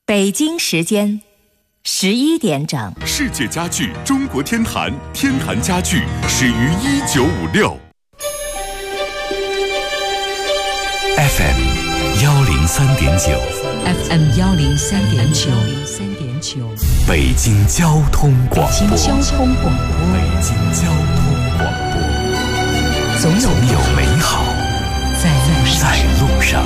北京时间11点整， 世界家具中国天坛，天坛家具始于1956。FM 103.9 FM 103.9， 北京交通广播。 北京交通广播， 北京交通广播， 总有美好在路上。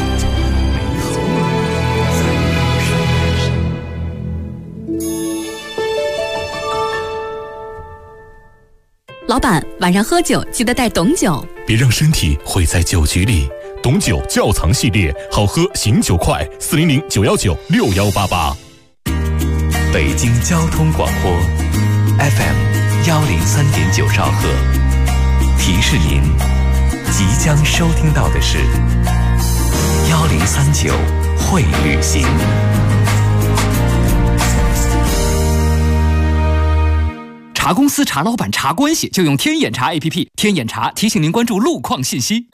老板，晚上喝酒记得带董酒， 别让身体毁在酒局里。董酒窖藏系列，好喝醒酒快，400-919-6188。北京交通广播 FM 103.9兆赫，提示您即将收听到的是1039会旅行。 查公司、查老板、查关系，就用天眼查 APP。天眼查提醒您关注路况信息。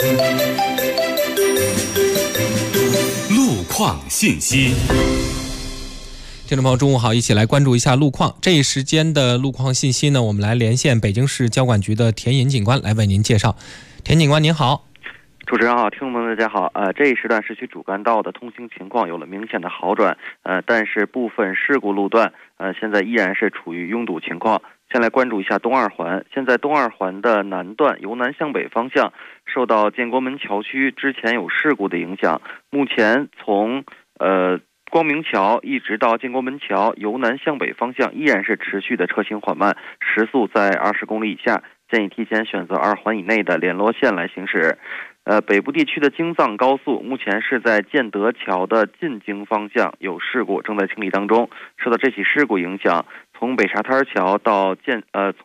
路况信息。 听众朋友，中午好，一起来关注一下路况。这一时间的路况信息呢，我们来连线北京市交管局的田隐警官来为您介绍。田警官您好。 主持人好，听众朋友大家好。这一时段市区主干道的通行情况有了明显的好转，但是部分事故路段现在依然是处于拥堵情况。先来关注一下东二环。现在东二环的南段由南向北方向受到建国门桥区之前有事故的影响，目前从光明桥一直到建国门桥由南向北方向依然是持续的车行缓慢，时速在20公里以下，建议提前选择2环以内的联络线来行驶。北部地区的京藏高速目前是在建德桥的进京方向有事故，正在清理当中。受到这起事故影响，从北沙滩桥到建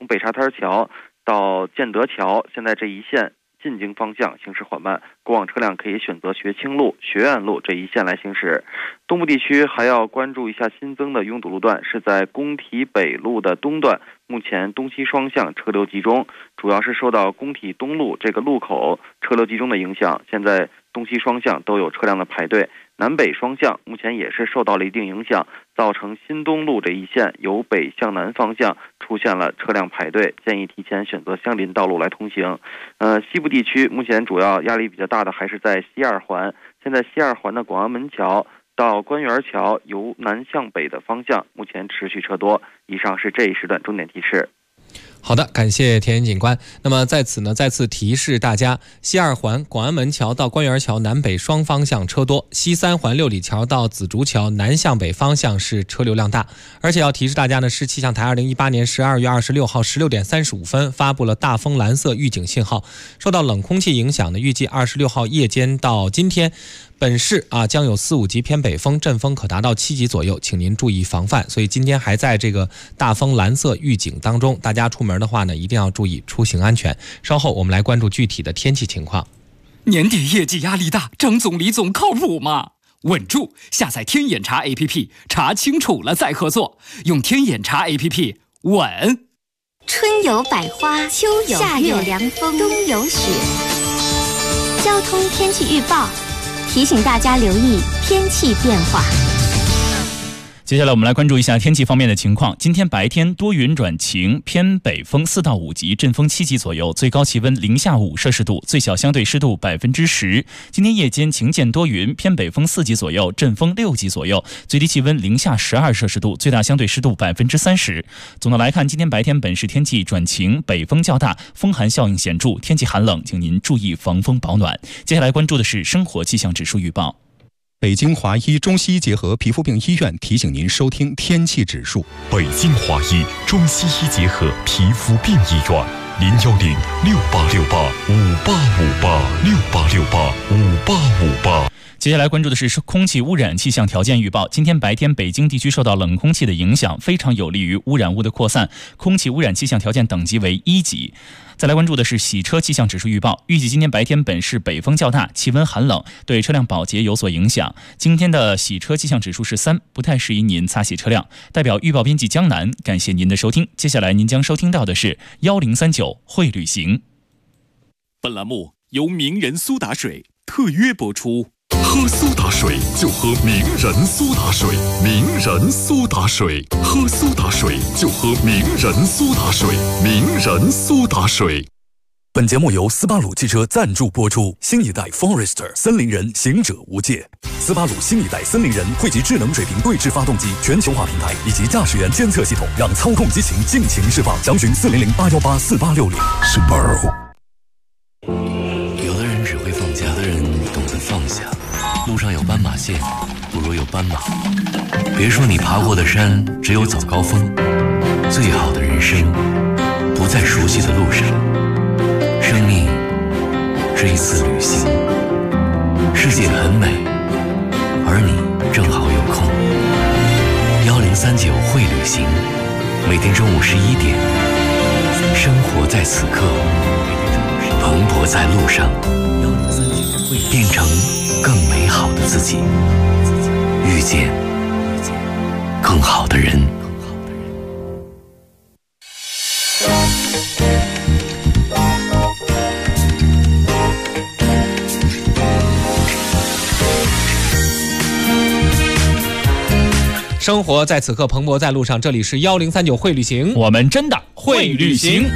德桥，现在这一线进京方向行驶缓慢，过往车辆可以选择学清路、学院路这一线来行驶。东部地区还要关注一下新增的拥堵路段，是在工体北路的东段，目前东西双向车流集中，主要是受到工体东路这个路口车流集中的影响，现在东西双向都有车辆的排队。南北双向目前也是受到了一定影响，造成新东路这一线由北向南方向出现了车辆排队，建议提前选择相邻道路来通行。西部地区目前主要压力比较大的还是在西二环，现在西二环的广安门桥到官园桥由南向北的方向目前持续车多。以上是这一时段重点提示。 好的，感谢田隐警官。那么在此呢，再次提示大家，西二环广安门桥到官园桥南北双方向车多，西三环六里桥到紫竹桥南向北方向是车流量大。而且要提示大家呢，市气象台2018年12月26号16点35分发布了大风蓝色预警信号。受到冷空气影响呢，预计26号夜间到今天，本市将有4、5级偏北风，阵风可达到7级左右，请您注意防范。所以今天还在这个大风蓝色预警当中，大家出门的话呢，一定要注意出行安全。稍后我们来关注具体的天气情况。 年底业绩压力大，张总李总靠谱吗？稳住，下载天眼查 APP， 查清楚了再合作，用天眼查 APP 稳。 春有百花，秋有夏有凉风，冬有雪。交通天气预报提醒大家留意天气变化。 接下来我们来关注一下天气方面的情况。今天白天多云转晴，偏北风4到5级，阵风7级左右，最高气温零下5摄氏度，最小相对湿度10%。今天夜间晴间多云，偏北风4级左右，阵风6级左右，最低气温零下12摄氏度，最大相对湿度30%。总的来看，今天白天本市天气转晴，北风较大，风寒效应显著，天气寒冷，请您注意防风保暖。接下来关注的是生活气象指数预报。 北京华医中西医结合皮肤病医院提醒您收听天气指数。 北京华医中西医结合皮肤病医院，010-6868-5858，6868-5858。 接下来关注的是空气污染气象条件预报。今天白天北京地区受到冷空气的影响，非常有利于污染物的扩散，空气污染气象条件等级为1级。再来关注的是洗车气象指数预报。预计今天白天本市北风较大，气温寒冷，对车辆保洁有所影响。今天的洗车气象指数是3，不太适宜您擦洗车辆。代表预报编辑江南，感谢您的收听。接下来您将收听到的是1039会旅行。 本栏目由名人苏打水特约播出。 喝苏打水就喝名人苏打水，名人苏打水，喝苏打水就喝名人苏打水，名人苏打水。 本节目由斯巴鲁汽车赞助播出。新一代 Forester 森林人，行者无界。斯巴鲁新一代森林人汇集智能水平对置发动机全球化平台以及驾驶员监测系统，让操控激情尽情释放。详询400-818-4860。Subaru。 有的人只会放假，有的人懂得放下。路上有斑马线，不如有斑马。别说你爬过的山只有早高峰，最好的人生不在熟悉的路上。生命是一次旅行，世界很美，而你正好有空。1039会旅行，每天中午11点，生活在此刻，蓬勃在路上，变成更美好的自己，遇见更好的人。 生活在此刻，蓬勃在路上。这里是1039会旅行， 我们真的会旅行。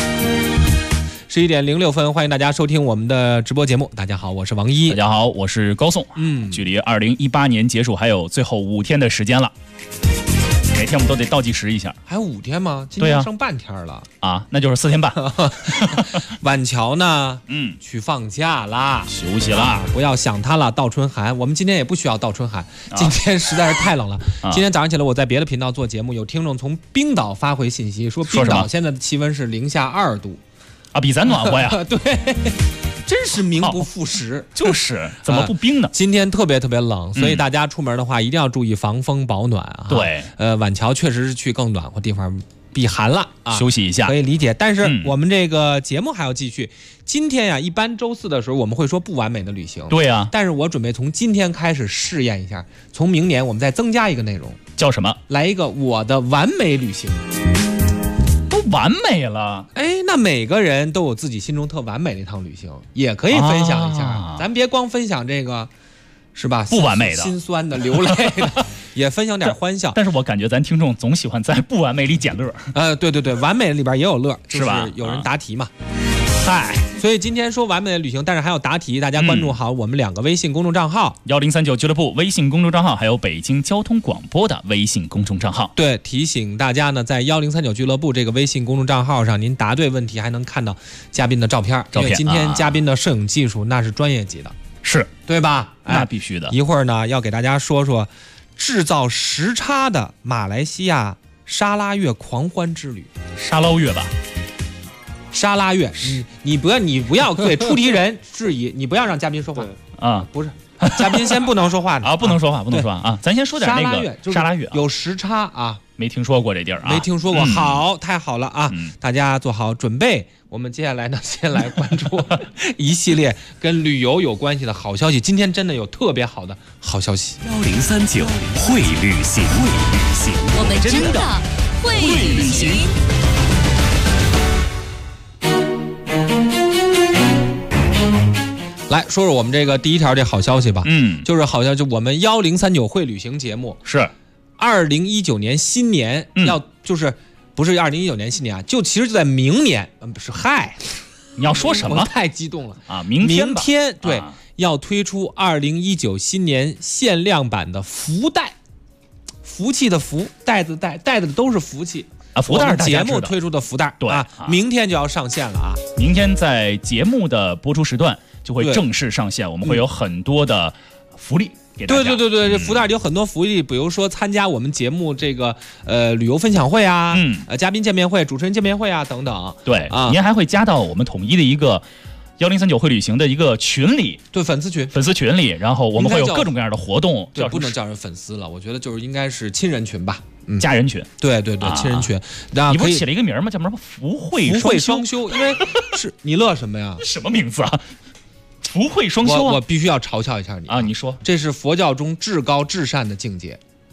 11点06分，欢迎大家收听我们的直播节目。大家好，我是王一。 大家好，我是高颂。距离2018年结束还有最后5天的时间了。每天我们都得倒计时一下。 还有5天吗？今天剩半天了啊，那就是4天半。 晚桥呢？去放假啦， 休息啦， 不要想他了。倒春寒，我们今天也不需要倒春寒，今天实在是太冷了。今天早上起来，我在别的频道做节目，有听众从冰岛发回信息，说冰岛现在的气温是零下2度啊，比咱暖和呀。 对。真是名不副实， 就是怎么不冰呢？ 今天特别冷，所以大家出门的话一定要注意防风保暖啊。 对， 晚桥确实是去更暖和地方避寒了啊， 休息一下可以理解。但是我们这个节目还要继续。今天呀，一般周四的时候我们会说不完美的旅行， 对呀。 但是我准备从今天开始试验一下，从明年我们再增加一个内容， 叫什么？ 来一个我的完美旅行。 完美了， 那每个人都有自己心中特完美的一趟旅行，也可以分享一下。咱别光分享这个，是吧？ 不完美的、 心酸的、流泪的，也分享点欢笑。 但是我感觉咱听众总喜欢在不完美里捡乐。 对，完美里边也有乐， 是吧？ 有人答题嘛。 嗨， 所以今天说完美的旅行，但是还有答题，大家关注好我们2个微信公众账号 ，1039俱乐部微信公众账号，还有北京交通广播的微信公众账号。 对，提醒大家呢，在1039俱乐部这个微信公众账号上，您答对问题还能看到嘉宾的照片。因为今天嘉宾的摄影技术那是专业级的， 是对吧？ 那必须的。 一会儿呢，要给大家说说制造时差的马来西亚沙拉越狂欢之旅。 沙捞越吧。 沙拉越，你不要对出题人质疑，你不要让嘉宾说话啊， 不是，嘉宾先不能说话啊，不能说话啊，咱先说点那个沙拉越， 有时差啊， 没听说过这地儿啊， 没听说过，好，太好了啊，大家做好准备，我们接下来呢，先来关注一系列跟旅游有关系的好消息，今天真的有特别好的好消息。 1039会旅行， 我们真的会旅行。 来说说我们这个第一条这好消息吧，就是好像就我们1039会旅行节目是 2019年新年要就是不是2019年新年啊，就其实就在明年，不是嗨， 你要说什么？ 我太激动了啊！明天对，要推出2019新年限量版的福袋，福气的福，袋子的都是福气。 福袋节目推出的福袋， 对明天就要上线了啊！ 明天在节目的播出时段就会正式上线，我们会有很多的福利给大家。 对，这福袋里有很多福利，比如说参加我们节目这个旅游分享会啊，嘉宾见面会、主持人见面会啊等等。 对啊，您还会加到我们统一的一个1039会旅行的一个群里， 对，粉丝群里， 然后我们会有各种各样的活动。 对，不能叫人粉丝了，我觉得就是应该是亲人群吧。 家人群， 对，亲人群， 你不是起了一个名吗？叫什么福慧双修？因为是你乐什么呀？ 什么名字啊？福慧双修啊！ 我必须要嘲笑一下你啊！你说， 这是佛教中至高至善的境界，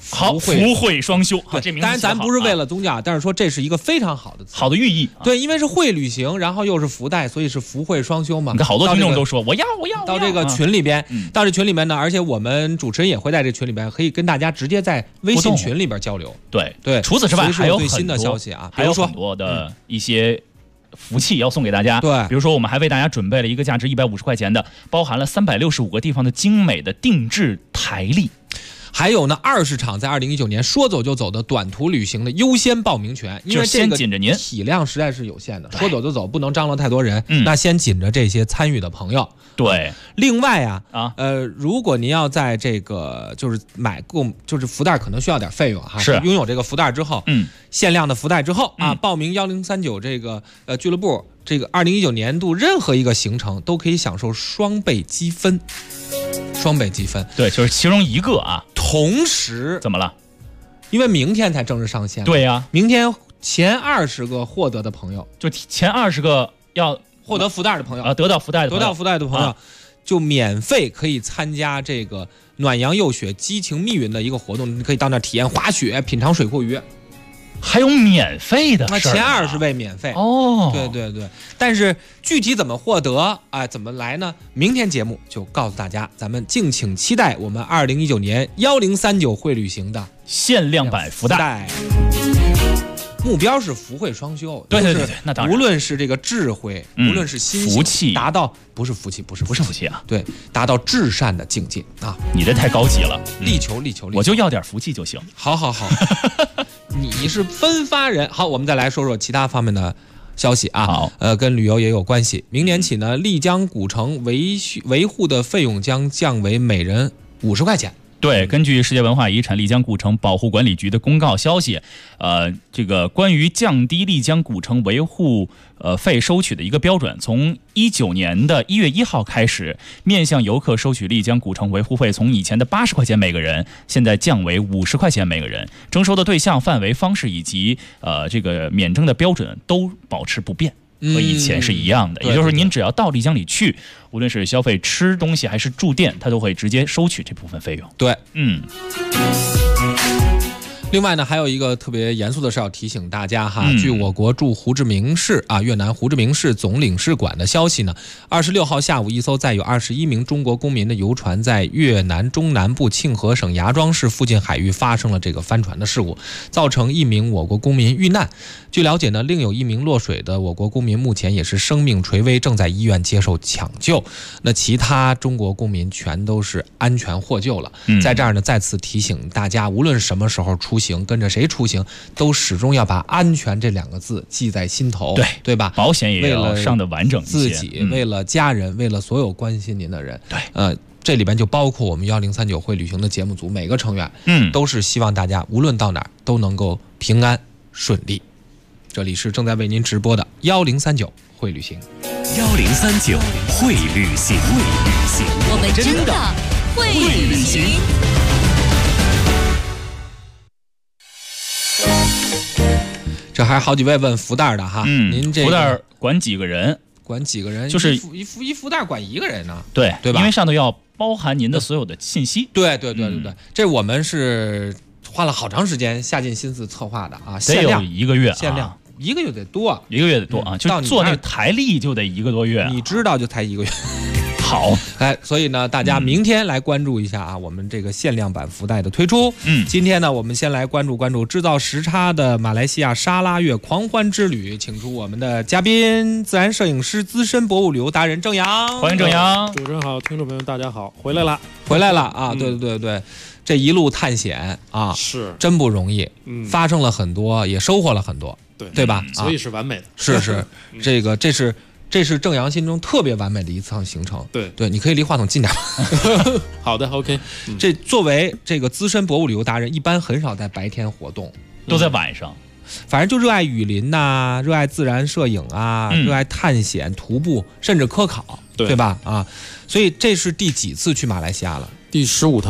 好，福慧双修。好，这名字当然咱不是为了宗教，但是说这是一个非常好的词， 好的寓意。 对，因为是会旅行，然后又是福袋，所以是福慧双修嘛。 你看好多听众都说我要。 到这个群里边，到这群里面呢，而且我们主持人也会在这群里边，可以跟大家直接在微信群里边交流。 对，除此之外还有最新的消息啊， 还有很多的一些福气要送给大家。 对， 比如说我们还为大家准备了一个价值150块钱的，包含了365个地方的精美的定制台历。 还有呢，20场在2019年说走就走的短途旅行的优先报名权，因为这个体量实在是有限的，说走就走，不能张罗太多人，那先紧着这些参与的朋友。 对， 另外如果您要在这个就是就是福袋可能需要点费用哈， 是拥有这个福袋之后，限量的福袋之后报名1039这个俱乐部这个2019年度任何一个行程都可以享受双倍积分。 对，就是其中一个啊。 同时怎么了？ 因为明天才正式上线。 对呀， 明天前20个获得的朋友， 就前20个要获得福袋的朋友得到福袋的朋友，就免费可以参加这个暖阳幼雪激情密云的一个活动，你可以到那体验滑雪、品尝水库鱼。 还有免费的， 那前20位免费哦。 对，但是具体怎么获得怎么来呢？明天节目就告诉大家，咱们敬请期待我们2019年1039会旅行的限量版福袋。 目标是福慧双修， 对，那当然， 无论是这个智慧，无论是心福气， 达到不是福气，不是福气啊， 对，达到至善的境界啊！ 你这太高级了， 力求， 我就要点福气就行。 好，你是分发人。好，我们再来说说其他方面的消息啊。 好， 跟旅游也有关系。明年起呢，丽江古城维护的费用将降为每人50块钱。 对，根据世界文化遗产丽江古城保护管理局的公告消息，这个关于降低丽江古城维护费收取的一个标准，从19年的1月1号开始，面向游客收取丽江古城维护费，从以前的80块钱每个人，现在降为50块钱每个人。征收的对象、范围、方式以及这个免征的标准都保持不变。和以前是一样的，也就是您只要到丽江里去，无论是消费吃东西还是住店，它都会直接收取这部分费用。 对，另外呢，还有一个特别严肃的事要提醒大家哈。据我国驻胡志明市越南胡志明市总领事馆的消息呢，26号下午，一艘载有21名中国公民的游船在越南中南部庆和省芽庄市附近海域发生了这个翻船的事故，造成1名我国公民遇难。据了解呢，另有1名落水的我国公民目前也是生命垂危，正在医院接受抢救。那其他中国公民全都是安全获救了。在这儿呢，再次提醒大家，无论什么时候出行，跟着谁出行，都始终要把安全这2个字记在心头，对吧？ 保险也要上的完整一些， 自己为了家人，为了所有关心您的人，对，这里边就包括我们1039会旅行的节目组每个成员，都是希望大家无论到哪儿都能够平安顺利。这里是正在为您直播的1039会旅行 ，1039会旅行， 我们真的会旅行。 这还好几位问福袋的哈，您这福袋管几个人？ 管几个人？ 就是一福袋管1个人呢？ 对吧？ 因为上头要包含您的所有的信息。 对，这我们是花了好长时间下尽心思策划的啊，限量 1个月， 限量1个月得多 ，1个月得多啊，就做那个台历就得1个多月， 你知道就才1个月。 好， 所以呢，大家明天来关注一下啊，我们这个限量版福袋的推出。今天呢，我们先来关注制造时差的马来西亚沙拉越狂欢之旅，请出我们的嘉宾，自然摄影师、资深博物旅游达人郑阳。 欢迎郑阳。 主持人好，听众朋友大家好，回来了啊！对，这一路探险啊， 是真不容易，发生了很多，也收获了很多，对吧？ 所以是完美的。 是，这是郑阳心中特别完美的一趟行程。对，你可以离话筒近点。 好的 ，OK。 这作为这个资深博物旅游达人，一般很少在白天活动， 都在晚上。 反正就热爱雨林呐，热爱自然摄影啊，热爱探险、徒步，甚至科考，对吧？所以这是第几次去马来西亚了？ 第15趟。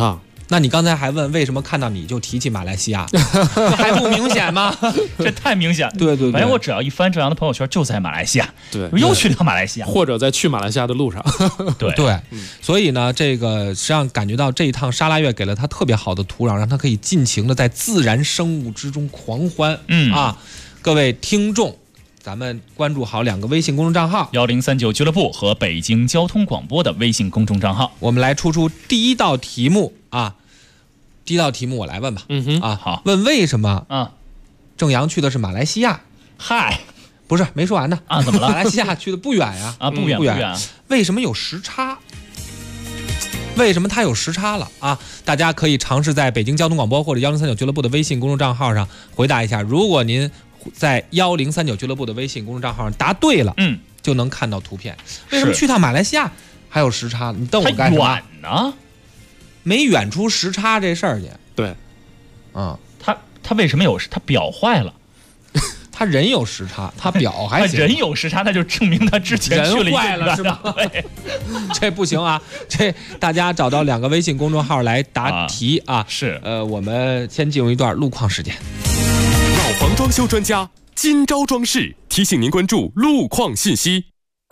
那你刚才还问为什么看到你就提起马来西亚，还不明显吗？ 这太明显。 对， 反正我只要一翻周洋的朋友圈，就在马来西亚， 对， 又去趟马来西亚， 或者在去马来西亚的路上。 对，所以呢，这个实际上感觉到这一趟沙拉越给了他特别好的土壤，让他可以尽情的在自然生物之中狂欢。各位听众，咱们关注好2个微信公众账号 1039俱乐部和北京交通广播的微信公众账号。 我们来出第一道题目啊。第一道题目我来问吧。 好， 问为什么郑阳去的是马来西亚？ 嗨， 不是，没说完呢。 怎么了？ 马来西亚去的不远呀。 不远。 为什么有时差？为什么它有时差了啊？大家可以尝试在北京交通广播或者1039俱乐部的微信公众账号上回答一下。如果您在1039俱乐部的微信公众账号上答对了，就能看到图片。为什么去趟马来西亚还有时差？你瞪我干什么？ 远呢？ 没远出时差这事儿去。 对， 他为什么有？他表坏了。 他人有时差，他表还行。 他人有时差，那就证明他之前去了人坏了是吧？这不行啊！这大家找到2个微信公众号来答题啊！ 是， 我们先进入一段路况时间。 老房装修专家金招装饰提醒您关注路况信息。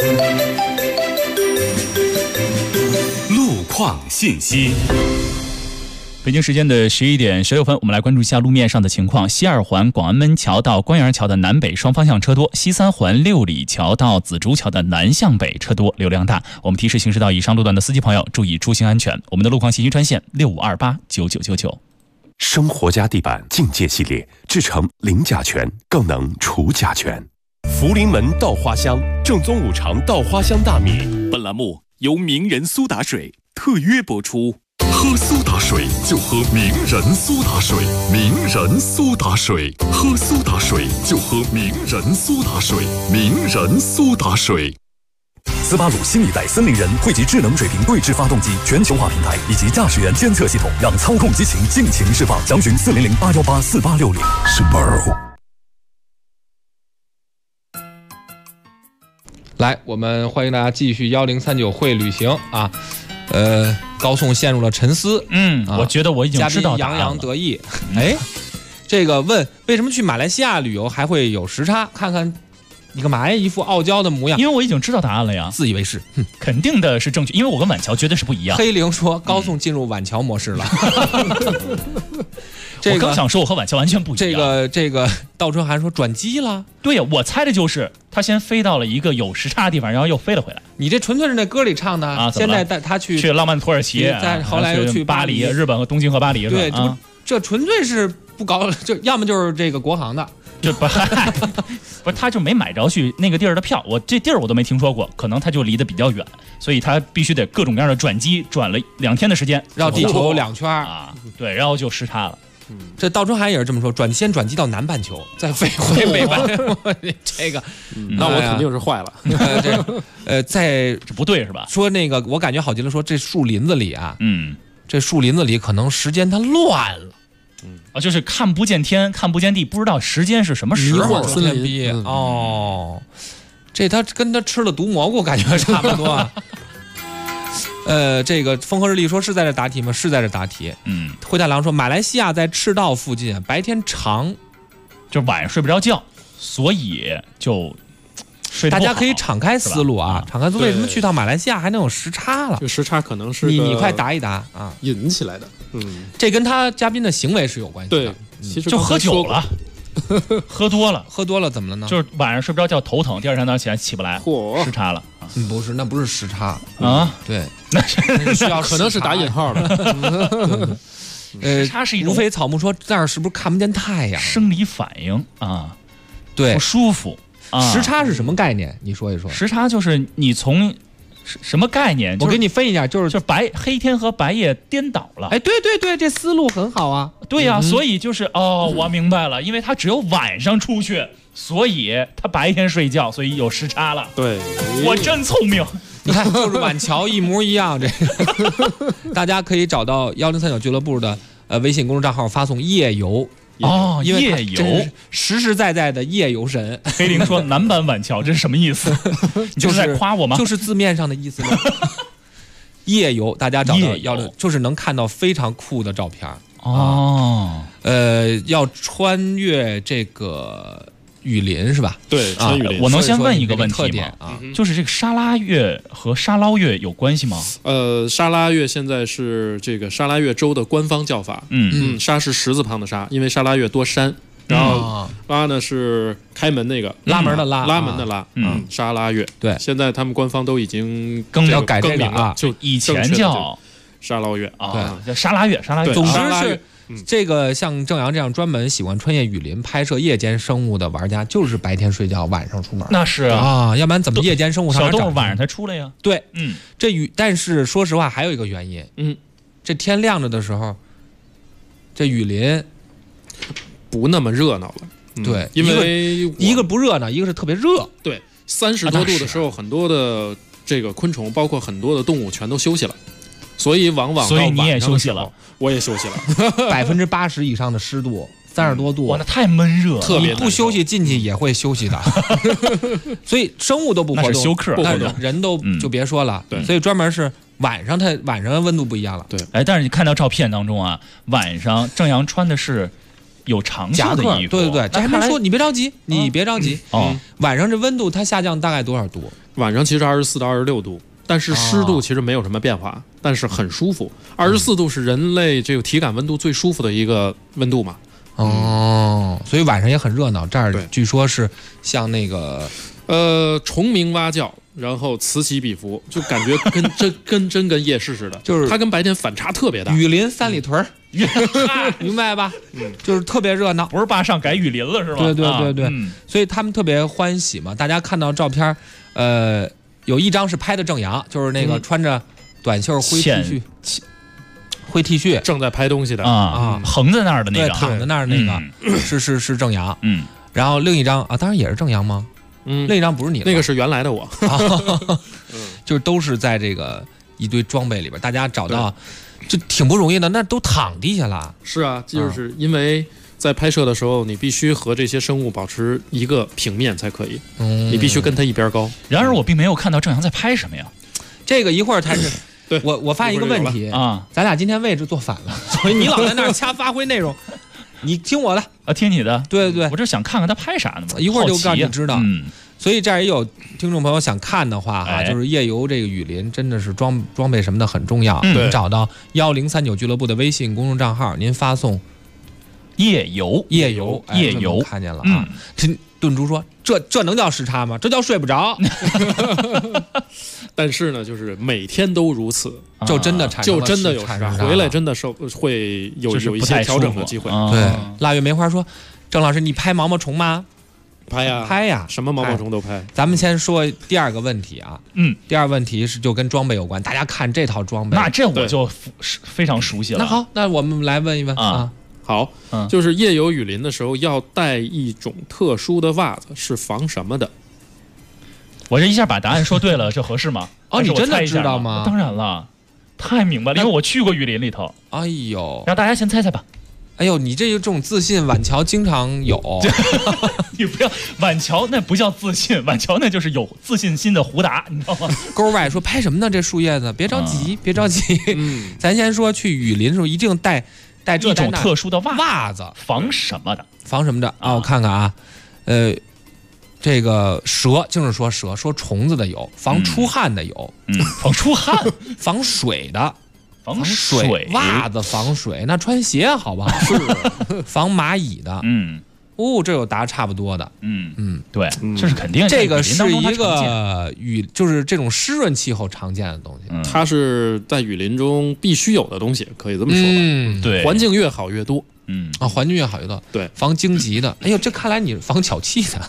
路况信息。 北京时间的11点16分，我们来关注一下路面上的情况。西2环广安门桥到官园桥的南北双方向车多，西3环六里桥到紫竹桥的南向北车多，流量大。我们提示行驶到以上路段的司机朋友注意出行安全。我们的路况信息专线65289999。 生活家地板境界系列制成零甲醛，更能除甲醛。福临门稻花香，正宗五常稻花香大米。 本栏目由名人苏打水特约播出。 喝苏打水就喝名人苏打水，名人苏打水，喝苏打水就喝名人苏打水，名人苏打水。 斯巴鲁新一代森林人汇集智能水平对置发动机全球化平台以及驾驶员监测系统，让操控激情尽情释放。详询400-818-4860。Subaru。 来，我们欢迎大家继续1039会旅行啊。高颂陷入了沉思。 我觉得我已经知道答案了。 洋洋得意。这个问为什么去马来西亚旅游还会有时差？看看你干嘛呀？一副傲娇的模样。 因为我已经知道答案了呀。 自以为是， 肯定的是正确。因为我跟晚桥绝对是不一样。 黑灵说高颂进入晚桥模式了。 我刚想说我和晚桥完全不一样。 这个道春涵说转机了。 对呀，我猜的就是他先飞到了一个有时差的地方，然后又飞了回来。 你这纯粹是那歌里唱的啊！现在带他去浪漫土耳其， 再后来又去巴黎，日本和东京和巴黎。 对，这纯粹是不高，就要么就是这个国航的。 就不是，他就没买着去那个地儿的票，我这地儿我都没听说过，可能他就离得比较远，所以他必须得各种各样的转机，转了2天的时间， 绕地球2圈啊，对，然后就时差了。 这道春涵也是这么说，先转机到南半球，再飞回北半球。这个， 那我肯定是坏了。 在这不对是吧？ 说那个，我感觉郝杰了说，这树林子里啊，这树林子里可能时间它乱了。 就是看不见天，看不见地，不知道时间是什么时候。 森林哦，这他跟他吃了毒蘑菇感觉差不多啊。这个风和日丽说是在这答题吗？是在这答题。灰太狼说马来西亚在赤道附近，白天长， 就晚上睡不着觉，所以就睡得不好。 大家可以敞开思路啊，敞开思路。为什么去到马来西亚还能有时差了？ 这时差可能是你快答一答啊， 引起来的。 这跟他嘉宾的行为是有关系的。 对，其实就喝酒了。喝多了怎么了呢？ 就是晚上睡不着觉，头疼，第二天早上起来起不来，时差了。 不是，那不是时差啊， 对， 那是需要， 可能是打引号的。 时差是一种， 如非草木说那儿是不是看不见太阳？ 生理反应啊， 对， 不舒服啊。 时差是什么概念？你说一说。 时差就是你从什么概念？ 我给你分一下，就是黑天和白夜颠倒了。 哎，对，这思路很好啊。 对呀，所以就是我明白了，因为他只有晚上出去，所以他白天睡觉，所以有时差了。 对， 我真聪明。 你看，就是晚桥一模一样。这个大家可以找到1039俱乐部的微信公众账号，发送夜游。因为夜游实实在在的夜游神。 黑灵说南版晚桥，这是什么意思？你就是在夸我吗？ 就是字面上的意思吗？ 夜游，大家找到就是能看到非常酷的照片哦。 要穿越这个雨林是吧？ 对，穿雨林。 我能先问一个问题吗？就是这个沙拉越和沙捞越有关系吗？ 沙拉越现在是这个沙拉越州的官方叫法。沙是10字旁的沙，因为沙拉越多山。然后拉呢是开门那个拉门的拉， 拉门的拉，沙拉越。 对， 现在他们官方都已经要改这个了，就以前叫沙捞越啊，叫沙拉越，沙拉越。 总之是这个像郑阳这样专门喜欢穿越雨林拍摄夜间生物的玩家，就是白天睡觉，晚上出门。 那是啊，要不然怎么夜间生物上小动物晚上才出来呀？ 对，但是说实话还有一个原因，这天亮着的时候，这雨林不那么热闹了。 对， 因为一个不热闹，一个是特别热。 对，30多度的时候，很多的这个昆虫，包括很多的动物全都休息了，所以往往所以你也休息了， 我也休息了。 80%以上的湿度，30多度， 哇，那太闷热了， 特别不休息进去也会休息的。所以生物都不活动， 那是休克， 那人都就别说了。 对， 所以专门是晚上温度不一样了。 对， 但是你看到照片当中啊，晚上郑阳穿的是有长袖的衣服， 对，这还没说，你别着急，晚上这温度它下降大概多少度？ 晚上其实24到26度，但是湿度其实没有什么变化，但是很舒服。24度是人类这个体感温度最舒服的一个温度嘛。 所以晚上也很热闹。这儿据说是像那个虫鸣蛙叫，然后此起彼伏，就感觉跟夜市似的，就是它跟白天反差特别大。 雨林三里屯，明白吧？就是特别热闹， 不是坝上改雨林了是吧？ 对，所以他们特别欢喜嘛。大家看到照片，有一张是拍的郑阳，就是那个穿着短袖灰 T 恤正在拍东西的横在那儿的那个， 对，躺在那儿那个是郑阳。然后另一张啊，当然也是郑阳吗？另一张不是你的， 那个是原来的我。 就是都是在这个一堆装备里边，大家找到就挺不容易的，那都躺地下了。 是啊，就是因为在拍摄的时候，你必须和这些生物保持一个平面才可以，你必须跟它一边高。 然而我并没有看到郑阳在拍什么呀， 这个一会儿才是。我发现一个问题啊，咱俩今天位置坐反了，所以你老在那儿瞎发挥内容。你听我的啊，听你的。 对， 我这想看看他拍啥呢嘛， 一会儿就让你知道。所以这儿也有听众朋友想看的话哈，就是夜游这个雨林真的是装备什么的很重要。您找到1039俱乐部的微信公众账号，您发送夜游， 看见了啊。顿珠说：“这能叫时差吗？这叫睡不着。” 但是呢，就是每天都如此， 就真的有时差， 回来真的会有一些调整的机会。 对，腊月梅花说：“郑老师，你拍毛毛虫吗？” 拍呀，什么毛毛虫都拍。 咱们先说第二个问题啊，第二个问题是就跟装备有关，大家看这套装备， 那这我就非常熟悉了。 那好，那我们来问一问啊。 好，就是夜游雨林的时候要带一种特殊的袜子，是防什么的？ 我这一下把答案说对了，这合适吗？ 你真的知道吗？ 当然了，太明白了，因为我去过雨林里头。 哎呦， 让大家先猜猜吧。 哎呦，你这种自信，晚桥经常有。 你不要晚桥，那不叫自信，晚桥那就是有自信心的胡答，你知道吗？ 勾外说拍什么呢？这树叶子，别着急，别着急。咱先说去雨林的时候一定带一种特殊的袜子， 防什么的？ 防什么的啊？我看看啊，这个蛇就是说蛇，说虫子的有，防出汗的有， 防出汗， 防水的， 防水袜子防水，那穿鞋好不好？是防蚂蚁的，这有答差不多的， 对，这是肯定。 这个是一个就是这种湿润气候常见的东西， 它是在雨林中必须有的东西，可以这么说吧？ 对， 环境越好越多。 环境越好越多。 对， 防荆棘的。哎呦，这看来你是防脚气的。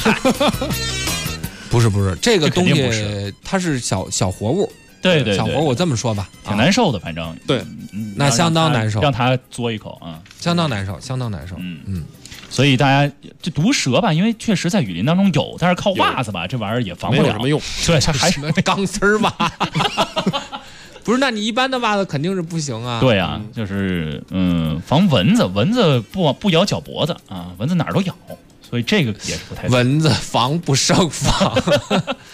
不是，这个东西它是小活物。 对， 小活物我这么说吧， 挺难受的，反正。 对， 那相当难受， 让他嘬一口啊， 相当难受。 所以大家这毒蛇吧，因为确实在雨林当中有，但是靠袜子吧，这玩意儿也防不了， 没有什么用。 对，它还是钢丝儿袜。不是，那你一般的袜子肯定是不行啊。 对啊，就是防蚊子，蚊子不咬脚脖子啊，蚊子哪儿都咬，所以这个也是不太。 蚊子防不胜防。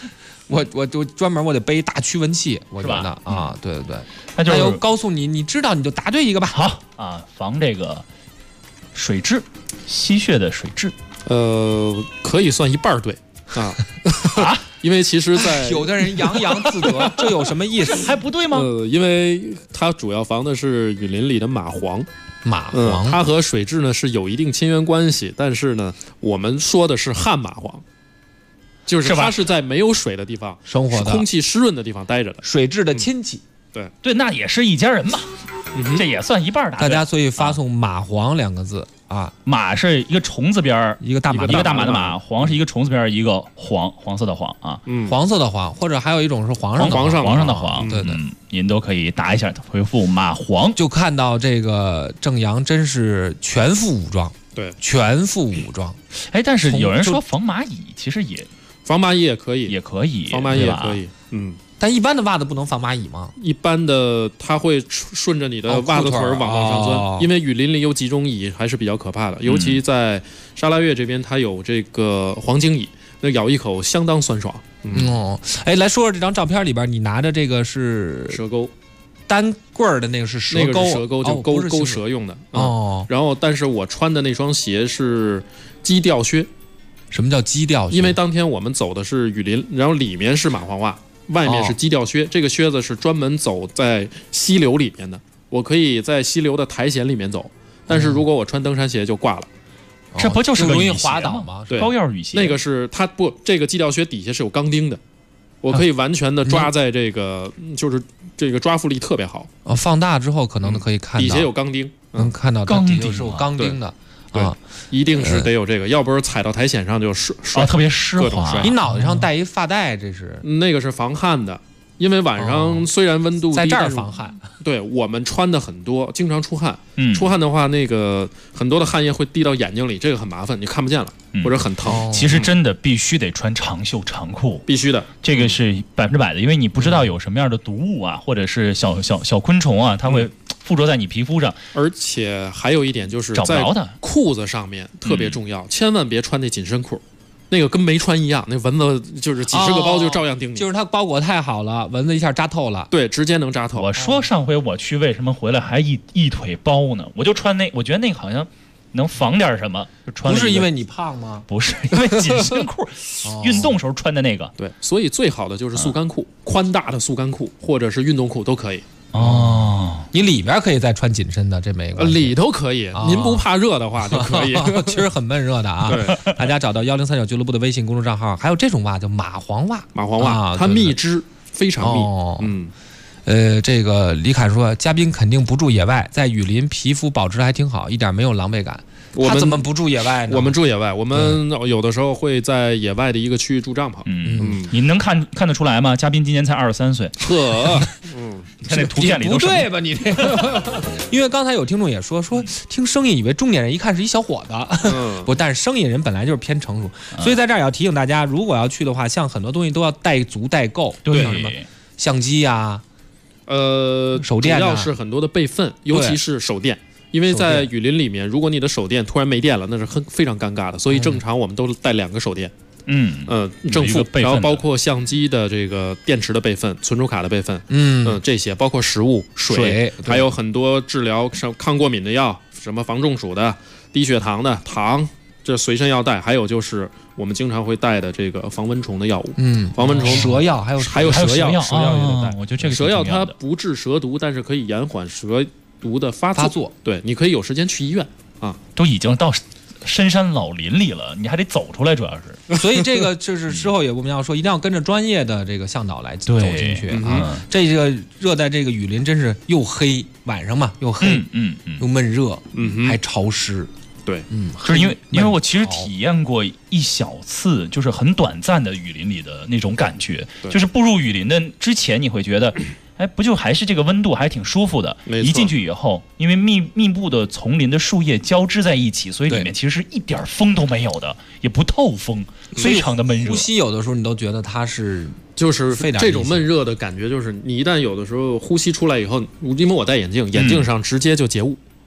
我就专门我得背大驱蚊器，我觉得啊，对对对， 那就告诉你，你知道你就答对一个吧。 好啊，防这个水蛭，吸血的水蛭。 可以算一半对啊啊，因为其实在有的人洋洋自得，这有什么意思？ 还不对吗？ 因为它主要防的是雨林里的蚂蟥。 蚂蟥， 它和水蛭呢是有一定亲缘关系，但是呢，我们说的是旱蚂蟥，就是它是在没有水的地方生活的， 空气湿润的地方待着的。 水蛭的亲戚， 对对，那也是一家人嘛，这也算一半答对。 大家所以发送蚂蟥2个字啊， 蚂是一个虫字边一个大马的马，黄是一个虫字边一个黄色的黄啊， 黄色的黄，或者还有一种是皇上的黄， 对对， 您都可以答一下，回复蚂蟥。 就看到这个郑阳真是全副武装， 对， 全副武装。 哎，但是有人说防蚂蚁，其实也防蚂蚁也可以，防蚂蚁也可以， 但一般的袜子不能防蚂蚁吗？ 一般的它会顺着你的袜子腿往上钻，因为雨林里有几种蚁还是比较可怕的，尤其在沙拉越这边，它有这个黄金蚁，那咬一口相当酸爽。 哎，来说说这张照片里边，你拿的这个是蛇钩， 单棍儿的那个是蛇钩， 那个是蛇钩，就勾蛇用的。然后，但是我穿的那双鞋是基调靴。 什么叫基调靴？ 因为当天我们走的是雨林，然后里面是蚂蟥袜。外面是基调靴，这个靴子是专门走在溪流里面的，我可以在溪流的苔藓里面走，但是如果我穿登山鞋就挂了。 这不就是个容易滑倒吗？ 对， 高腰雨鞋。 那个是它不，这个基调靴底下是有钢钉的，我可以完全的抓在这个，就是这个抓附力特别好。 放大之后可能可以看到底下有钢钉， 能看到钢钉是有钢钉的。 对，一定是得有这个，要不然踩到苔藓上就特别湿滑。 你脑袋上戴一发带，这是那个是防旱的，因为晚上虽然温度低， 在这儿防旱。 对，我们穿的很多，经常出汗。出汗的话，那个很多的汗液会滴到眼睛里，这个很麻烦，你看不见了，或者很疼。 其实真的必须得穿长袖长裤， 必须的， 这个是100%的，因为你不知道有什么样的毒物啊，或者是小昆虫啊，它会附着在你皮肤上。 而且还有一点就是在裤子上面特别重要，千万别穿那紧身裤。那个跟没穿一样，那蚊子就是几十个包就照样叮你。 就是它包裹太好了，蚊子一下扎透了。 对，直接能扎透。 我说上回我去为什么回来还一腿包呢？我就穿那，我觉得那个好像能防点什么，就穿。 不是因为你胖吗？ 不是因为紧身裤，运动时候穿的那个。 对，所以最好的就是速干裤，宽大的速干裤或者是运动裤都可以。 你里边可以再穿紧身的，这没关系。 里头可以，您不怕热的话就可以。 其实很闷热的啊。大家找到103.9俱乐部的微信公众账号，还有这种袜叫蚂蟥袜。 蚂蟥袜，它密织非常密。 这个李侃说，嘉宾肯定不住野外，在雨林皮肤保持的还挺好，一点没有狼狈感。他怎么不住野外呢？ 我们住野外，我们有的时候会在野外的一个区域住帐篷。 你能看得出来吗？嘉宾今年才23岁。你看那图片里都不对吧？你这个，因为刚才有听众也说听声音以为中年人，一看是一小伙子。不，但是声音人本来就是偏成熟，所以在这儿也要提醒大家，如果要去的话，像很多东西都要带足带够， 对， 像什么相机呀，手电， 主要是很多的备份，尤其是手电。因为在雨林里面，如果你的手电突然没电了，那是非常尴尬的。所以正常我们都带2个手电，正负，然后包括相机的这个电池的备份、存储卡的备份，这些包括食物、水，还有很多治疗抗过敏的药，什么防中暑的、低血糖的糖，这随身要带。还有就是我们经常会带的这个防蚊虫的药物，防蚊虫、 蛇药，还有蛇药也得带。 我觉得这个蛇药它不治蛇毒，但是可以延缓蛇毒的发作。对，你可以有时间去医院啊， 都已经到深山老林里了，你还得走出来，主要是。 所以这个就是之后我们要说，一定要跟着专业的这个向导来走进去啊。这个热带这个雨林真是又黑，晚上嘛又黑，又闷热，还潮湿。 对， 就是因为我其实体验过一小次，就是很短暂的雨林里的那种感觉，就是步入雨林的之前，你会觉得。哎，不就还是这个温度还挺舒服的。一进去以后，因为密布的丛林的树叶交织在一起，所以里面其实是一点风都没有的，也不透风，非常的闷热。 呼吸有的时候你都觉得它是就是这种闷热的感觉，就是你一旦有的时候呼吸出来以后，因为我戴眼镜，眼镜上直接就结雾。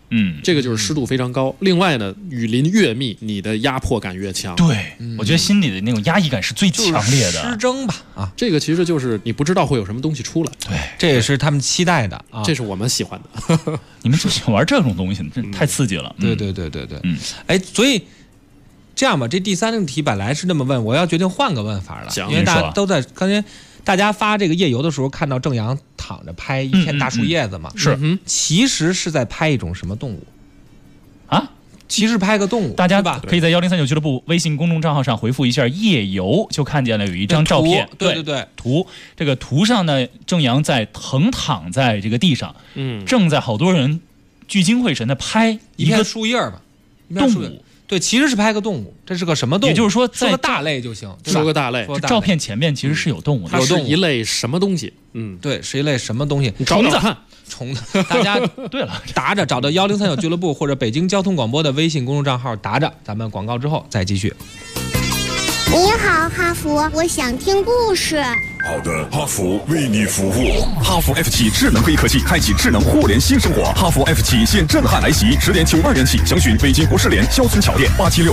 这个就是湿度非常高。另外呢，雨林越密，你的压迫感越强。 对，我觉得心里的那种压抑感是最强烈的。 湿蒸吧， 这个其实就是你不知道会有什么东西出来。 对， 这也是他们期待的啊， 这是我们喜欢的。 你们就喜欢玩这种东西，这太刺激了。 对，所以这样吧，这第3个题本来是那么问，我要决定换个问法了，因为大家都在刚才。大家发这个夜游的时候，看到郑阳躺着拍一片大树叶子嘛？ 是， 其实是在拍一种什么动物啊？其实拍个动物， 大家可以在1039俱乐部微信公众账号上回复一下夜游，就看见了有一张照片。 对， 图这个图上呢，郑阳在横躺在这个地上，正在好多人聚精会神的拍一片树叶吧， 动物。 对，其实是拍个动物，这是个什么动物？ 也就是说， 说个大类就行， 说个大类。 照片前面其实是有动物的， 它是一类什么东西？ 对，是一类什么东西？ 虫子， 虫子。大家对了， 答着找到1039俱乐部或者北京交通广播的微信公众账号答着，咱们广告之后再继续。 你好，哈佛，我想听故事。 好的，哈佛为你服务。哈佛 F7 智能黑科技，开启智能互联新生活。哈佛 F7 现震撼来袭，10.92元起，详询北京国士联肖村桥店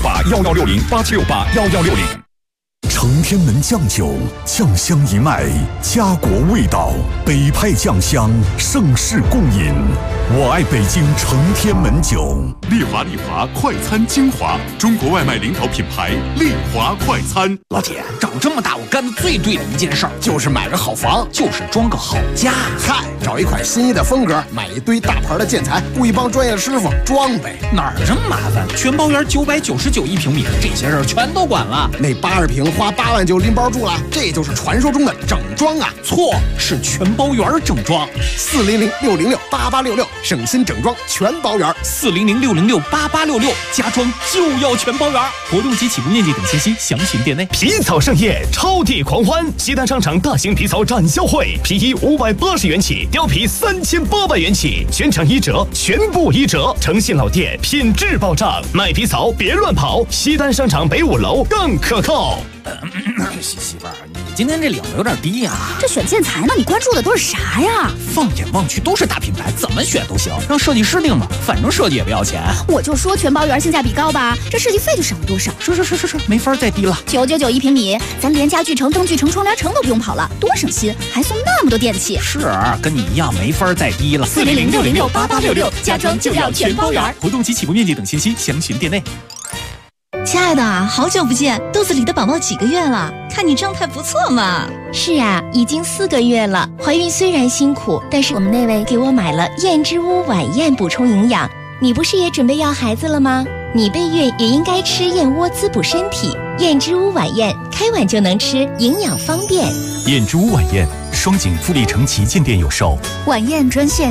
8768116087681160。 承天门酱酒，酱香一脉，家国味道，北派酱香，盛世共饮。我爱北京承天门酒。 丽华快餐精华，中国外卖领导品牌，丽华快餐。 老铁，长这么大我干的最对的一件事儿，就是买个好房，就是装个好家。 嗨，找一款心仪的风格，买一堆大牌的建材，雇一帮专业师傅装呗。 哪儿这么麻烦？全包园999一平米，这些事儿全都管了。 那80平花8万就拎包住了，这就是传说中的整装啊！ 错，是全包园整装。 400-606-8866，省心整装全包园。 400-606-8866，家装就要全包园。活动及起步面积等信息详询店内。 皮草盛宴，超地狂欢！西单商场大型皮草展销会，皮衣580元起，貂皮3800元起，全场1折，全部1折。诚信老店，品质保障，卖皮草别乱跑。西单商场北5楼更可靠。 媳妇儿，你今天这领子有点低呀。 这选建材呢，你关注的都是啥呀？ 放眼望去都是大品牌，怎么选都行，让设计师定吧，反正设计也不要钱。 我就说全包园性价比高吧，这设计费就省了多少？ 是，没法再低了。 999一平米，咱连家具城、灯具城、窗帘城都不用跑了，多省心，还送那么多电器。 是，跟你一样没法再低了。 400-606-8866，家装就要全包园。 活动及起步面积等信息详询店内。 亲爱的，好久不见，肚子里的宝宝几个月了？看你状态不错嘛。 是啊，已经4个月了。怀孕虽然辛苦，但是我们那位给我买了燕之屋晚宴补充营养。你不是也准备要孩子了吗？你备孕也应该吃燕窝滋补身体。燕之屋晚宴，开碗就能吃，营养方便。 燕之屋晚宴，双井富力城旗舰店有售。 晚宴专线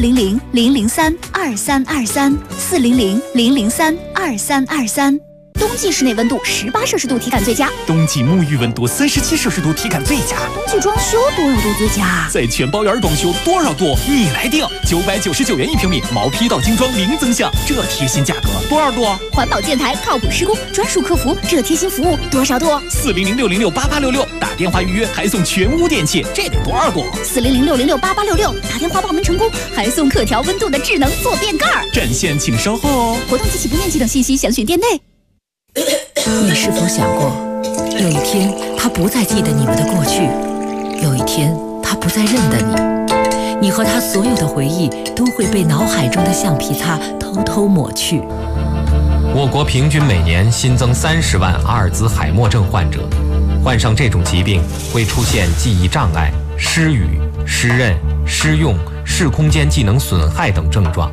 400-003-2323，400-003-2323。冬季室内温度18摄氏度体感最佳， 冬季沐浴温度37摄氏度体感最佳。 冬季装修多少度最佳？ 在全包园装修多少度你来定，999元一平米，毛坯到精装零增项，这贴心价格多少度？ 环保建材，靠谱施工，专属客服，这贴心服务多少度 ？400-606-8866，打电话预约还送全屋电器，这得多少度 ？400-606-8866，打电话报名成功还送可调温度的智能坐便盖。 战线请稍后哦。 活动及起步面积等信息详询店内。 你是否想过，有一天他不再记得你们的过去，有一天他不再认得你，你和他所有的回忆都会被脑海中的橡皮擦偷偷抹去。 我国平均每年新增30万阿尔兹海默症患者，患上这种疾病会出现记忆障碍、失语、失认、失用、视空间技能损害等症状。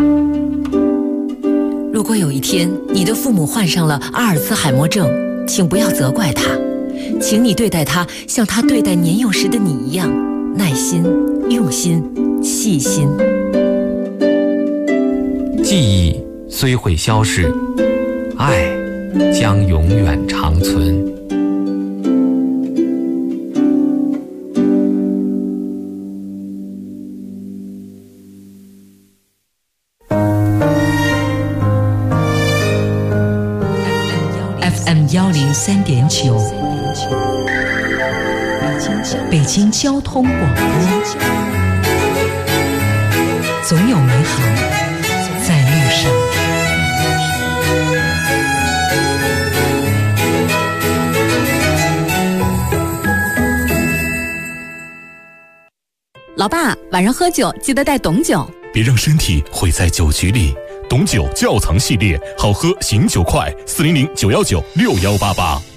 如果有一天你的父母患上了阿尔兹海默症，请不要责怪他，请你对待他像他对待年幼时的你一样，耐心、用心、细心。 记忆虽会消逝，爱将永远长存。 103.9，北京交通广播，总有美好在爸，晚上喝酒记得带董酒， 别让身体毁在酒局里。董酒窖藏系列，好喝醒酒快，400-919-6188。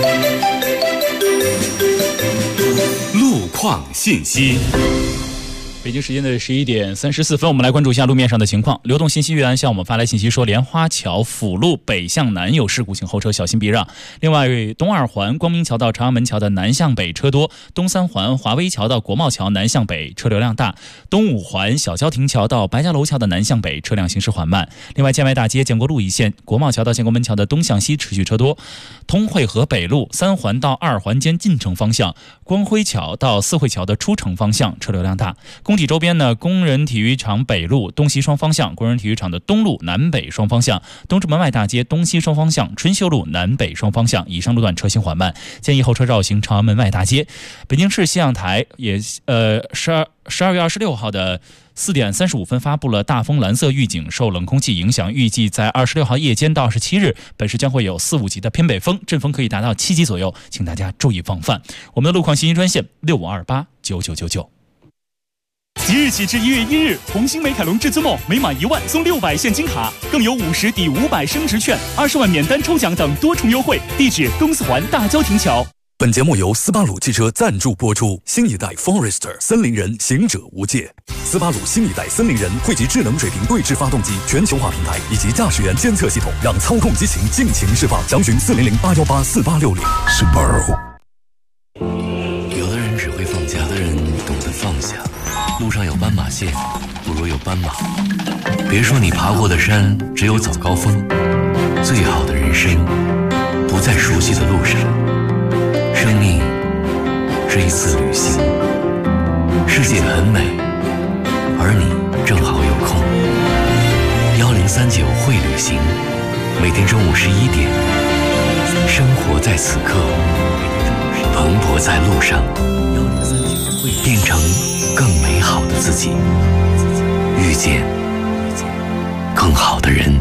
路况信息。 北京时间的11点34分，我们来关注一下路面上的情况。流动信息员向我们发来信息说，莲花桥辅路北向南有事故，请后车小心避让。另外，东二环光明桥到朝阳门桥的南向北车多，东三环华威桥到国贸桥南向北车流量大，东五环小郊亭桥到白家楼桥的南向北车辆行驶缓慢。另外，建外大街建国路一线国贸桥到建国门桥的东向西持续车多，通惠河北路三环到二环间进城方向，光辉桥到四惠桥的出城方向车流量大。工体周边呢，工人体育场北路东西双方向，工人体育场的东路南北双方向，东直门外大街东西双方向，春秀路南北双方向以上路段车行缓慢，建议后车绕行朝阳门外大街。北京市气象台也12月26号的4点35分发布了大风蓝色预警，受冷空气影响，预计在26号夜间到27日，本市将会有4、5级的偏北风，阵风可以达到7级左右，请大家注意防范。我们的路况信息专线65289999。 即日起至1月1日，红星美凯龙至尊梦每满1万送600现金卡，更有50抵500升值券、20万免单抽奖等多重优惠。地址：东四环大郊亭桥。 本节目由斯巴鲁汽车赞助播出。新一代 Forester 森林人，行者无界。斯巴鲁新一代森林人汇集智能水平对置发动机全球化平台以及驾驶员监测系统，让操控激情尽情释放。详询400-818-4860。Subaru。 有的人只会放假，有的人懂得放下。路上有斑马线，不如有斑马。别说你爬过的山只有早高峰，最好的人生不在熟悉的路上。生命是一次旅行，世界很美，而你正好有空。1039会旅行，每天中午11点，生活在此刻，蓬勃在路上，变成更美好的自己，遇见更好的人。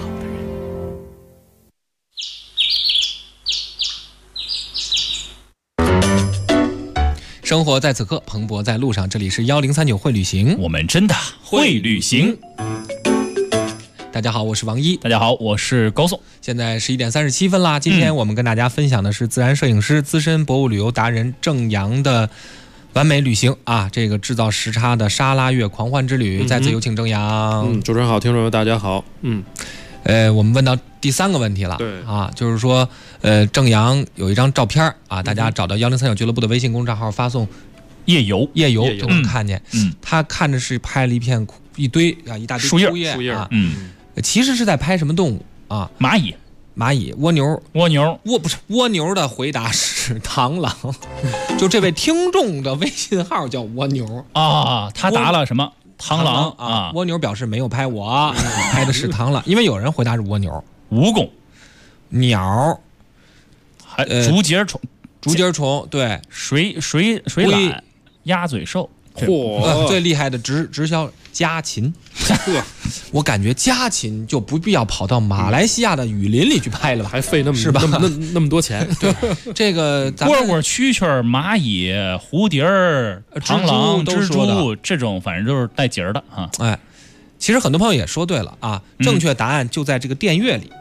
生活在此刻，蓬勃在路上。这里是1039会旅行， 我们真的会旅行。 大家好，我是王一。 大家好，我是高颂。 现在11点37分啦。今天我们跟大家分享的是自然摄影师、资深博物旅游达人郑阳的完美旅行啊，这个制造时差的沙拉越狂欢之旅。再次有请郑阳。 主持人好，听众朋友大家好。 我们问到第3个问题了， 对啊，就是说，郑阳有一张照片啊，大家找到1039俱乐部的微信公众号发送夜游就能看见。他看着是拍了一堆一大堆树叶啊， 其实是在拍什么动物啊？ 蚂蚁、 蜗牛。不是蜗牛的回答是螳螂，就这位听众的微信号叫蜗牛啊，他答了什么？螳螂啊，蜗牛表示没有拍我，拍的是螳螂，因为有人回答是蜗牛、 蜈蚣、 鸟， 还竹节虫， 对， 水獭、鸭嘴兽， 最厉害的直销家禽。我感觉家禽就不必要跑到马来西亚的雨林里去拍了吧， 还费那么多钱。 对，这个蝈蝈、蛐蛐、蚂蚁、蝴蝶、螳螂、蜘蛛这种，反正都是带节儿的啊。 哎，其实很多朋友也说对了啊，正确答案就在这个电乐里。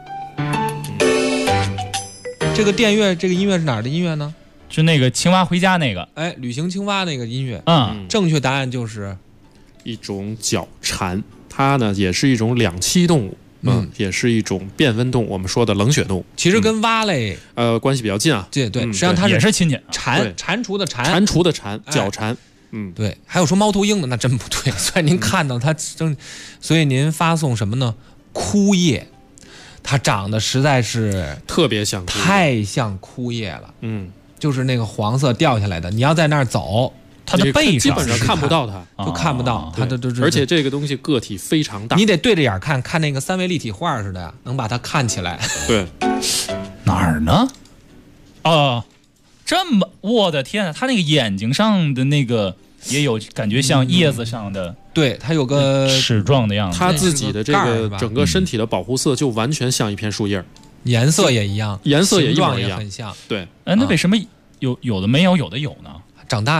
这个电乐，这个音乐是哪儿的音乐呢？ 是那个青蛙回家那个， 旅行青蛙那个音乐。正确答案就是一种角蝉，它呢也是一种两栖动物，也是一种变温动物，我们说的冷血动物， 其实跟蛙类关系比较近啊。 对，实际上它也是亲戚。 蟾蜍的蟾， 角蝉。 对，还有说猫头鹰的，那真不对。所以您看到它所以您发送什么呢？枯叶，它长得实在是特别像， 太像枯叶了。就是那个黄色掉下来的，你要在那儿走，它的背上基本上看不到它， 就看不到它的。 而且这个东西个体非常大， 你得对着眼看那个3维立体画似的呀，能把它看起来。 对， 哪儿呢？这么，我的天啊！它那个眼睛上的那个也有感觉像叶子上的， 对，它有个齿状的样子。 它自己的这个整个身体的保护色就完全像一片树叶， 颜色也一样， 颜色也一模一样， 一样， 很像。 对， 那为什么有的没有，有的有呢？ 长大呀，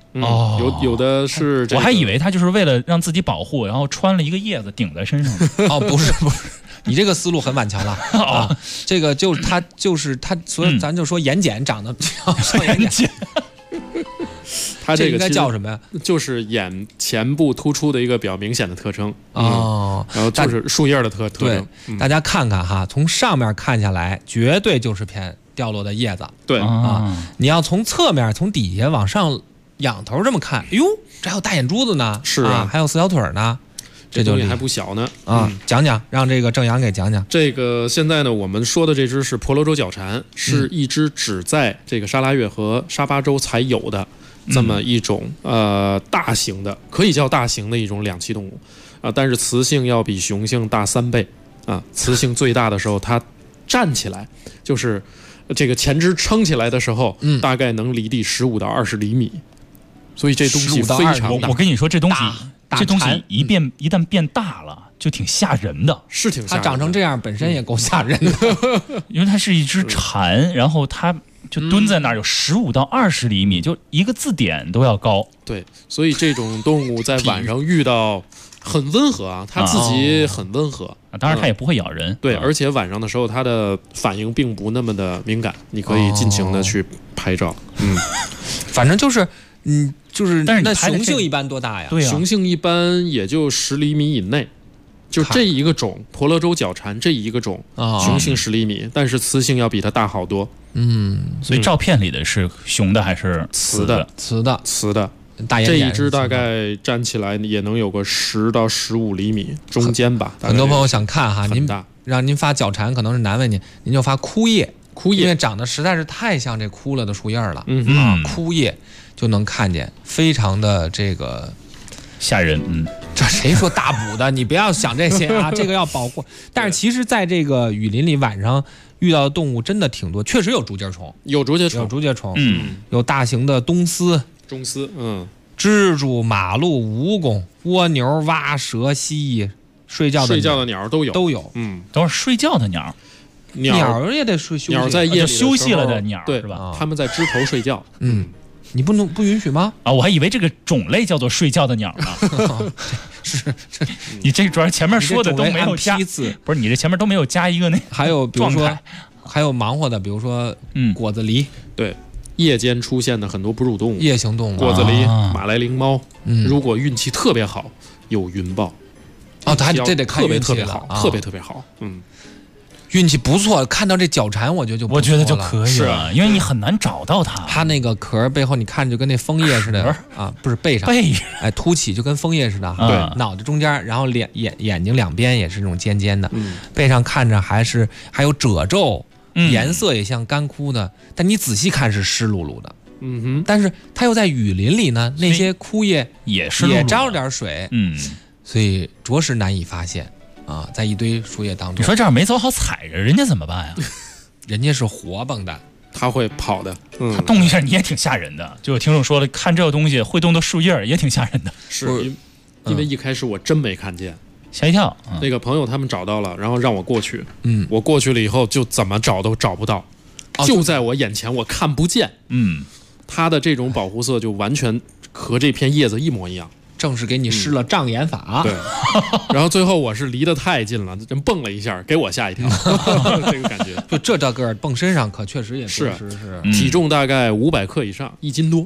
有的是我还以为他就是为了让自己保护，然后穿了一个叶子顶在身上。 不是，你这个思路很顽强了啊！这个就是他，所以咱就说眼睑长得像眼睑。 它这个应该叫什么呀？ 就是眼前部突出的一个比较明显的特征然后就是树叶的特征。 大家看看哈，从上面看下来，绝对就是片掉落的叶子。 对你要从侧面从底下往上仰头这么看，哟，这还有大眼珠子呢， 是还有四条腿呢。 这东西还不小呢讲讲，让这个郑阳给讲讲。 这个现在呢，我们说的这只是婆罗洲角蝉，是一只只在这个沙拉越和沙巴州才有的这么一种大型的，可以叫大型的一种两栖动物但是雌性要比雄性大3倍雌性最大的时候，它站起来就是这个前肢撑起来的时候，大概能离地15到20厘米，所以这东西非常大。 我跟你说，这东西一旦变大了，就挺吓人的， 是挺吓人的。 它长成这样本身也够吓人的， 因为它是一只蝉，然后它就蹲在那儿，有15到20厘米，就一个字典都要高。 对，所以这种动物在晚上遇到很温和它自己很温和当然它也不会咬人。 对，而且晚上的时候它的反应并不那么的敏感，你可以尽情的去拍照。 反正就是但是那雄性一般多大呀？ 对雄性一般也就10厘米以内。就这一个种婆罗洲角蝉这一个种雄性10厘米，但是雌性要比它大好多。 所以照片里的是雄的还是雌的？ 雌的。大眼这一只大概站起来也能有个10到15厘米中间吧。 很多朋友想看哈，让您发角蝉可能是难为您就发枯叶，因为长得实在是太像这枯了的树叶了。枯叶就能看见，非常的这个吓人。 这谁说大补的？你不要想这些这个要保护。但是其实在这个雨林里晚上遇到的动物真的挺多，确实有竹节虫， 有竹节虫， 有大型的中丝，蜘蛛、马鹿、蜈蚣、蜗牛、蛙、蛇、蜥蜴，睡觉的鸟都有。 都是睡觉的鸟也得休息， 鸟在夜里休息了的鸟， 对是吧？ 它们在枝头睡觉。 你不允许吗？ 我还以为这个种类叫做睡觉的鸟呢。 是， 你这主要前面说的都没有加，不是你这前面都没有加一个那。 还有比如说，还有忙活的，比如说果子狸， 对，夜间出现的很多哺乳动物， 夜行动物， 果子狸、马来灵猫。如果运气特别好，有云豹。 这得看运气了，特别好。 运气不错，看到这角蝉，我觉得就可以了，因为你很难找到它。 它那个壳背后，你看就跟那枫叶似的不是背上，凸起就跟枫叶似的。 对， 脑袋中间，然后眼睛两边也是那种尖尖的，背上看着还有褶皱，颜色也像干枯的，但你仔细看是湿漉漉的。但是它又在雨林里呢，那些枯叶也沾了点水，所以着实难以发现。在一堆树叶当中， 你说这样没走好踩着人家怎么办呀？ 人家是活蹦的， 他会跑的， 他动一下你也挺吓人的。就有听众说了，看这个东西会动的树叶也挺吓人的。 是因为一开始我真没看见， 吓一跳。 那个朋友他们找到了，然后让我过去。我过去了以后，就怎么找都找不到，就在我眼前，我看不见。它的这种保护色就完全和这片叶子一模一样。 正是给你施了障眼法。 对，然后最后我是离得太近了，真蹦了一下，给我吓一跳。这个感觉， 就这个蹦身上可确实也是体重大概500克以上，1斤多。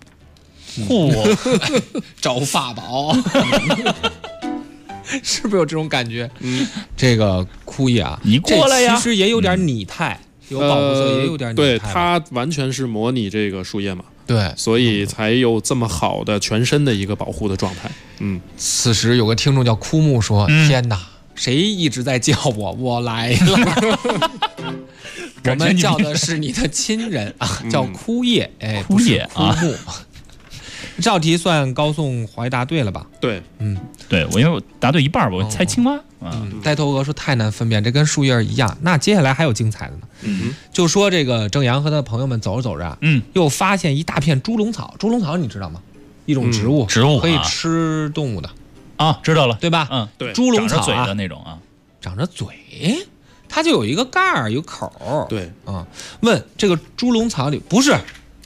找法宝，是不是有这种感觉？这个枯叶你过来呀， 其实也有点拟态，有保护色，也有点拟态。 对，它完全是模拟这个树叶嘛。 对， 所以才有这么好的全身的一个保护的状态。 此时有个听众叫枯木说：“天哪，谁一直在叫我？我来了。”我们叫的是你的亲人叫枯叶， 枯叶枯木。这道题算高颂回答对了吧？ 对， 对，因为我答对一半吧，我猜青蛙。 呆头鹅说太难分辨，这跟树叶一样。那接下来还有精彩的呢。就说这个郑阳和他的朋友们走着走着，又发现一大片猪笼草。猪笼草你知道吗？一种植物，可以吃动物的知道了， 对吧？ 对， 猪笼草长着嘴的那种长着嘴，它就有一个盖儿，有口儿。 对， 问这个猪笼草里不是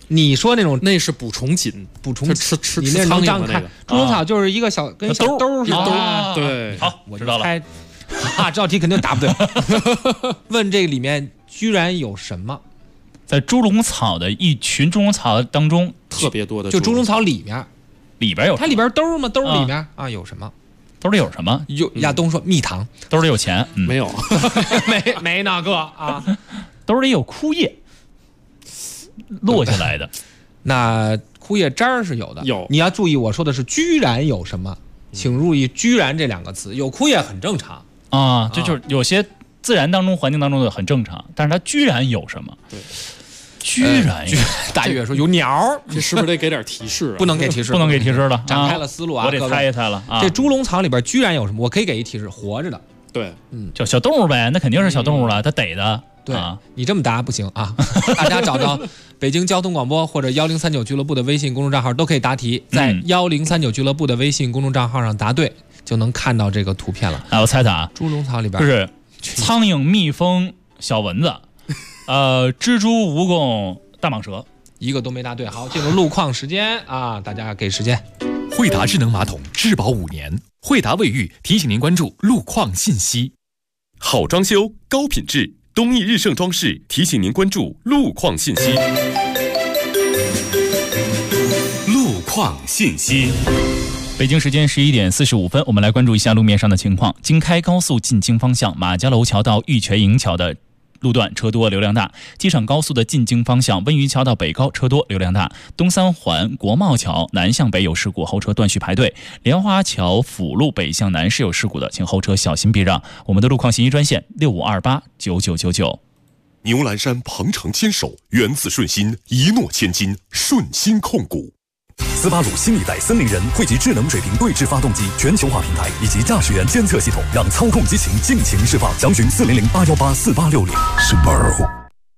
你说那种那是补充锦， 补充吃你那苍蝇张开，猪笼草就是一个小跟小兜似的。对， 好，我知道了。 这道题肯定答不对。问这个里面居然有什么？ 在猪笼草的一群猪笼草当中， 特别多的， 就猪笼草里边有它里边兜吗？兜里面啊有什么？ 兜里有什么？ 亚东说蜜糖， 兜里有钱， 没有， 没那个啊， 兜里有枯叶落下来的。 那枯叶渣是有的， 有。 你要注意，我说的是居然有什么，请注意居然这两个词，有枯叶很正常啊，这就是有些自然当中环境当中的很正常，但是它居然有什么？ 对。 居然大月说有鸟， 这是不是得给点提示啊？ 不能给提示， 不能给提示了， 展开了思路啊！ 我得猜一猜了啊！ 这猪笼草里边居然有什么？我可以给一提示，活着的。 对， 就小动物呗，那肯定是小动物了，它逮的。 对，你这么答不行啊！大家找到北京交通广播或者1039俱乐部的微信公众账号都可以答题，在1039俱乐部的微信公众账号上答对，就能看到这个图片了。 哎，我猜猜啊， 猪笼草里边就是苍蝇、蜜蜂、小蚊子，蜘蛛、蜈蚣。大蟒蛇一个都没答对。好，进入路况时间啊，大家给时间。 惠达智能马桶质保5年，惠达卫浴提醒您关注路况信息。 好装修高品质，东义日盛装饰提醒您关注路况信息。 路况信息。 北京时间11点45分，我们来关注一下路面上的情况。京开高速进京方向马家楼桥到玉泉营桥的路段车多流量大，机场高速的进京方向温榆桥到北高车多流量大，东三环国贸桥南向北有事故，后车断续排队，莲花桥辅路北向南是有事故的，请后车小心避让。我们的路况信息专线65289999。 牛栏山鹏程牵手，源自顺心，一诺千金，顺心控股。 斯巴鲁新一代森林人汇集智能水平对置发动机、全球化平台以及驾驶员监测系统，让操控激情尽情释放。详询400-818-4860。Subaru。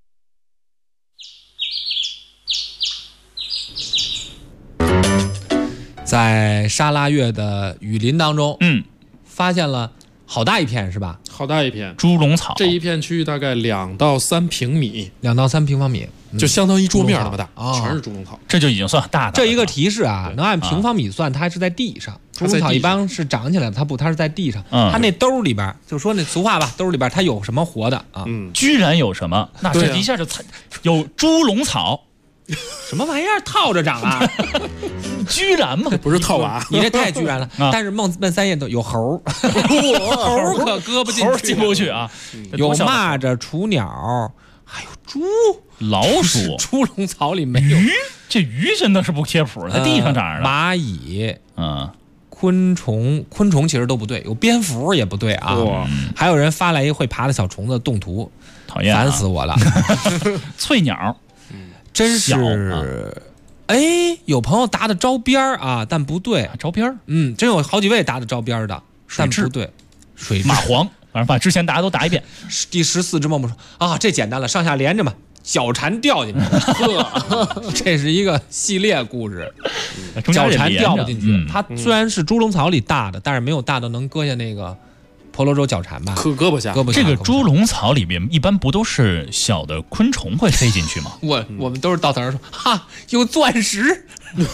在沙拉越的雨林当中，发现了好大一片，是吧？ 好大一片猪笼草， 这一片区域大概2到3平米 ，2到3平方米， 就相当于桌面那么大，全是猪笼草， 这就已经算大的。 这一个提示啊，能按平方米算，它还是在地上。猪笼草一般是长起来的，它是在地上。它那兜里边，就说那俗话吧，兜里边它有什么活的啊？ 居然有什么？那这一下就有猪笼草。 什么玩意儿套着长啊？ 居然吗？ 不是套娃， 你这太居然了。但是梦三叶都有猴，猴可搁不进去， 猴进不去啊。 有蚂蚱、雏鸟，还有猪、 老鼠。 猪笼草里没有鱼，这鱼真的是不贴谱，在地上长的。 蚂蚁，昆虫其实都不对，有蝙蝠也不对啊。还有人发来一会爬的小虫子动图， 讨厌， 烦死我了。 翠鸟。 真是，有朋友答的招边啊，但不对， 招边真有好几位答的招边的，但不对，水蚂蟥，反正把之前答的都答一遍。 第14只梦梦说啊，这简单了，上下连着嘛，脚蝉掉进去，这是一个系列故事，脚蝉掉不进去，它虽然是猪笼草里大的，但是没有大到能搁下那个。婆罗洲脚蝉吧， 胳膊下。 这个猪笼草里面一般不都是小的昆虫会飞进去吗？ 我们都是到头说哈有钻石，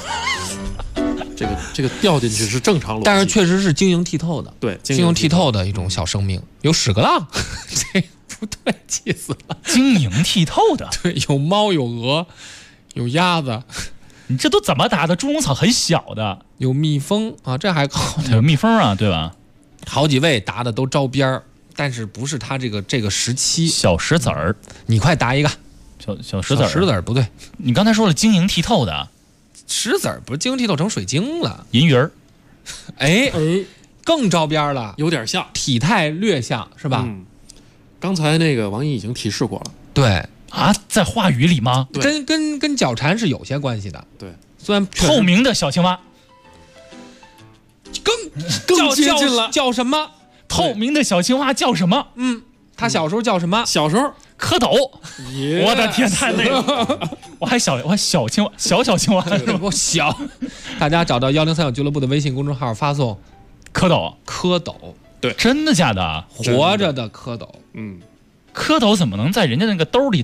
这个掉进去是正常逻辑， 但是确实是晶莹剔透的， 对， 晶莹剔透的一种小生命，有屎壳郎，这不对，气死了， 晶莹剔透的， 对，有猫有鹅有鸭子。 你这都怎么答的？猪笼草很小的， 有蜜蜂啊，这还好， 有蜜蜂啊，对吧？ 好几位答的都招边儿，但是不是他这个时期。 小石子儿， 你快答一个。 小石子儿， 石子儿不对， 你刚才说了晶莹剔透的， 石子儿不是晶莹剔透成水晶了？ 银鱼儿， 更招边了， 有点像， 体态略像是吧？ 刚才那个王毅已经提示过了。 对啊，在话语里吗？ 跟脚蝉是有些关系的。 对， 虽然透明的小青蛙。 更接近了， 叫什么？ 透明的小青蛙叫什么？ 他小时候叫什么？ 小时候蝌蚪。我的天，太累了！我还小青蛙，小青蛙， 我小。大家找到1039俱乐部的微信公众号，发送蝌蚪。 对， 真的假的？ 活着的蝌蚪。 蝌蚪怎么能在人家那个兜里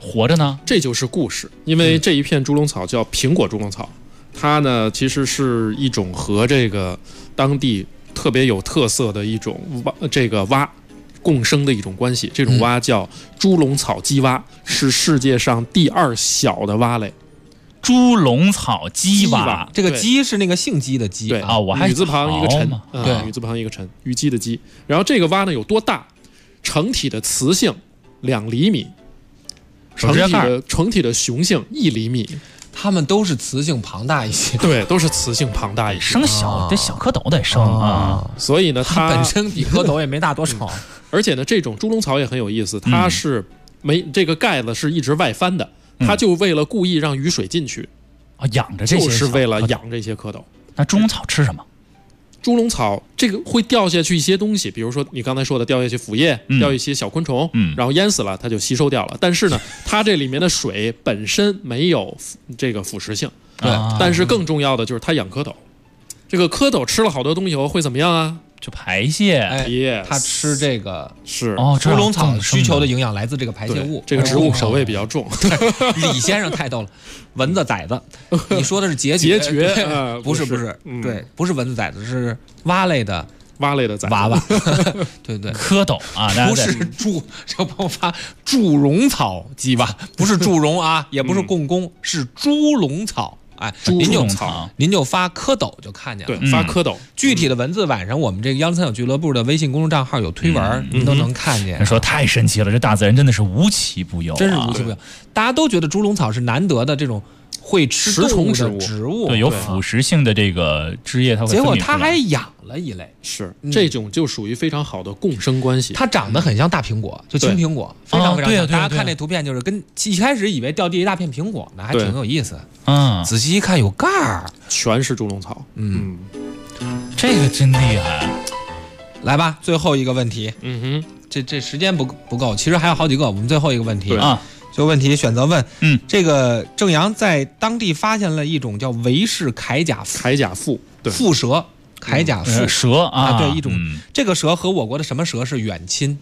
活着呢？ 这就是故事，因为这一片猪笼草叫苹果猪笼草，它呢其实是一种和这个当地特别有特色的一种蛙共生的一种关系。这种蛙叫猪笼草鸡蛙，是世界上第2小的蛙类。 猪笼草鸡蛙， 这个鸡是那个姓鸡的鸡， 对啊，我还女字旁一个臣， 对， 女字旁一个臣，虞姬的姬。然后这个蛙呢有多大？成体的雌性2厘米，成体的雄性1厘米。 它们都是雌性庞大一些， 对，都是雌性庞大一些。 生小这小蝌蚪得生啊， 所以呢，它本身比蝌蚪也没大多少。 而且呢，这种猪笼草也很有意思，它是这个盖子是一直外翻的。它就为了故意让雨水进去啊，养着这些， 就是为了养这些蝌蚪。 那猪笼草吃什么？ 猪笼草这个会掉下去一些东西，比如说你刚才说的掉下去腐叶，掉一些小昆虫，然后淹死了，它就吸收掉了。但是呢，它这里面的水本身没有这个腐蚀性， 对。 但是更重要的就是它养蝌蚪，这个蝌蚪吃了好多东西后会怎么样啊？ 就排泄， 它吃这个是猪笼草需求的营养来自这个排泄物。 这个植物口味比较重。 李先生太逗了，蚊子崽子，你说的是孑孓，不是，对，不是蚊子崽子，是蛙类的崽娃娃。对， 蝌蚪啊， 不是猪，这个朋友发猪笼草鸡蛙，不是祝融啊，也不是共工，是猪笼草。哎，您就发蝌蚪就看见了， 对，发蝌蚪。 具体的文字晚上我们这个103小俱乐部的微信公众账号有推文，您都能看见。 说太神奇了，这大自然真的是无奇不有， 真是无奇不有。大家都觉得猪笼草是难得的这种会吃动物的植物， 对，有腐蚀性的这个枝叶，它会。 结果它还养了一类， 是这种就属于非常好的共生关系。 它长得很像大苹果，就青苹果，非常非常像。大家看那图片，就是跟一开始以为掉地一大片苹果呢，还挺有意思。仔细一看有盖儿， 全是猪笼草。 这个真厉害。 来吧，最后一个问题。这时间不够，其实还有好几个。我们最后一个问题啊。这个问题选择问，这个郑阳在当地发现了一种叫维氏铠甲蝮，蝮蛇，铠甲蝮蛇啊， 对，一种这个蛇和我国的什么蛇是远亲？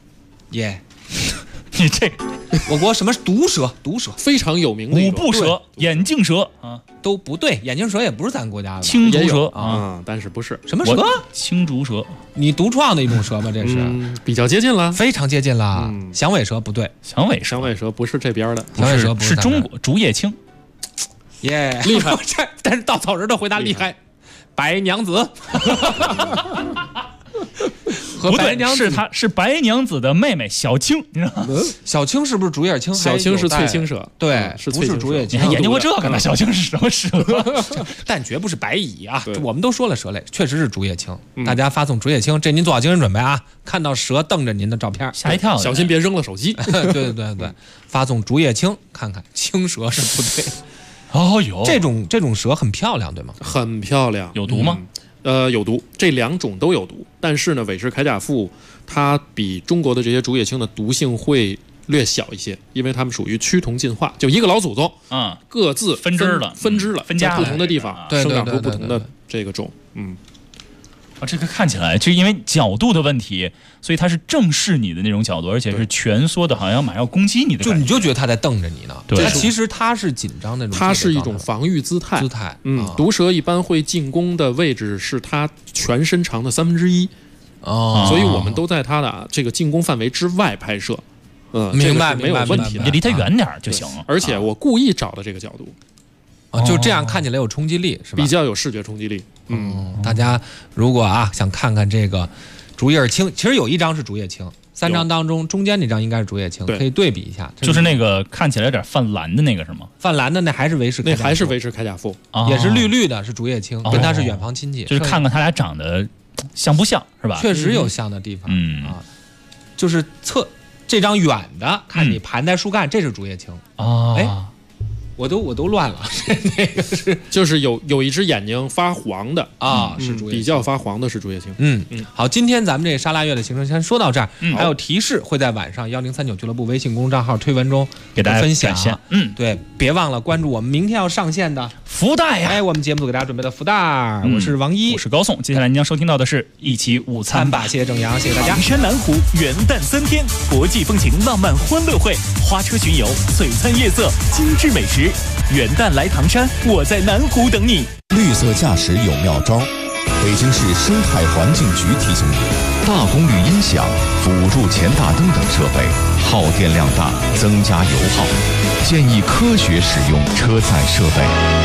你这我国什么毒蛇非常有名的五步蛇、眼镜蛇啊，都不对，眼镜蛇也不是咱国家的， 青竹蛇啊，但是不是什么蛇？ 青竹蛇， 你独创的一种蛇吗？这是比较接近了， 非常接近了。响尾蛇不对， 响尾蛇不是这边的， 响尾蛇不是中国竹叶青， 厉害！但是稻草人的回答厉害，白娘子。 和白娘子是白娘子的妹妹小青，你知道吗？ 小青是不是竹叶青？ 小青是翠青蛇， 对，不是竹叶青。 你还研究过这个呢？小青是什么蛇？ 但绝不是白蚁啊！我们都说了蛇类，确实是竹叶青。大家发送竹叶青，这您做好精神准备啊！看到蛇瞪着您的照片， 吓一跳， 小心别扔了手机。 对，发送竹叶青，看看青蛇是不对。 哦哟， 这种蛇很漂亮，对吗？ 很漂亮， 有毒吗？ 有毒，这2种都有毒，但是呢，韦氏铠甲蝮它比中国的这些竹叶青的毒性会略小一些，因为它们属于趋同进化，就一个老祖宗，各自分支了， 分家不同的地方生长出不同的这个种， 这个看起来就因为角度的问题，所以它是正视你的那种角度，而且是蜷缩的，好像马上要攻击你的感觉， 你就觉得它在瞪着你呢。对，其实它是紧张那种， 它是一种防御姿态。毒蛇一般会进攻的位置是它全身长的1/3，所以我们都在它的这个进攻范围之外拍摄。 明白， 没有问题的， 你离它远点就行了。 而且我故意找的这个角度。 就这样看起来有冲击力，是吧？ 比较有视觉冲击力。 大家如果想看看这个竹叶青，其实有一张是竹叶青，3张当中中间那张应该是竹叶青，可以对比一下。 就是那个看起来有点泛蓝的那个是吗？ 泛蓝的那还是维氏， 那还是维氏铠甲蝮， 也是绿绿的，是竹叶青，跟它是远房亲戚。 就是看看他俩长得像不像，是吧？ 确实有像的地方。就是这张远的，看你盘在树干，这是竹叶青啊。我都乱了，那个是就是有一只眼睛发黄的是竹叶青， 比较发黄的是竹叶青。 好，今天咱们这沙拉月的行程先说到这儿，还有提示会在晚上1039俱乐部微信公众账号推文中给大家分享。 对， 别忘了关注我们明天要上线的福袋呀！ 我们节目组给大家准备的福袋，我是王一， 我是高颂。接下来您将收听到的是一起午餐吧。 谢谢郑阳，谢谢大家。 唐山南湖元旦3天，国际风情浪漫欢乐会，花车巡游，璀璨夜色，精致美食。元旦来唐山，我在南湖等你。 绿色驾驶有妙招，北京市生态环境局提醒你：大功率音响、辅助前大灯等设备耗电量大，增加油耗，建议科学使用车载设备。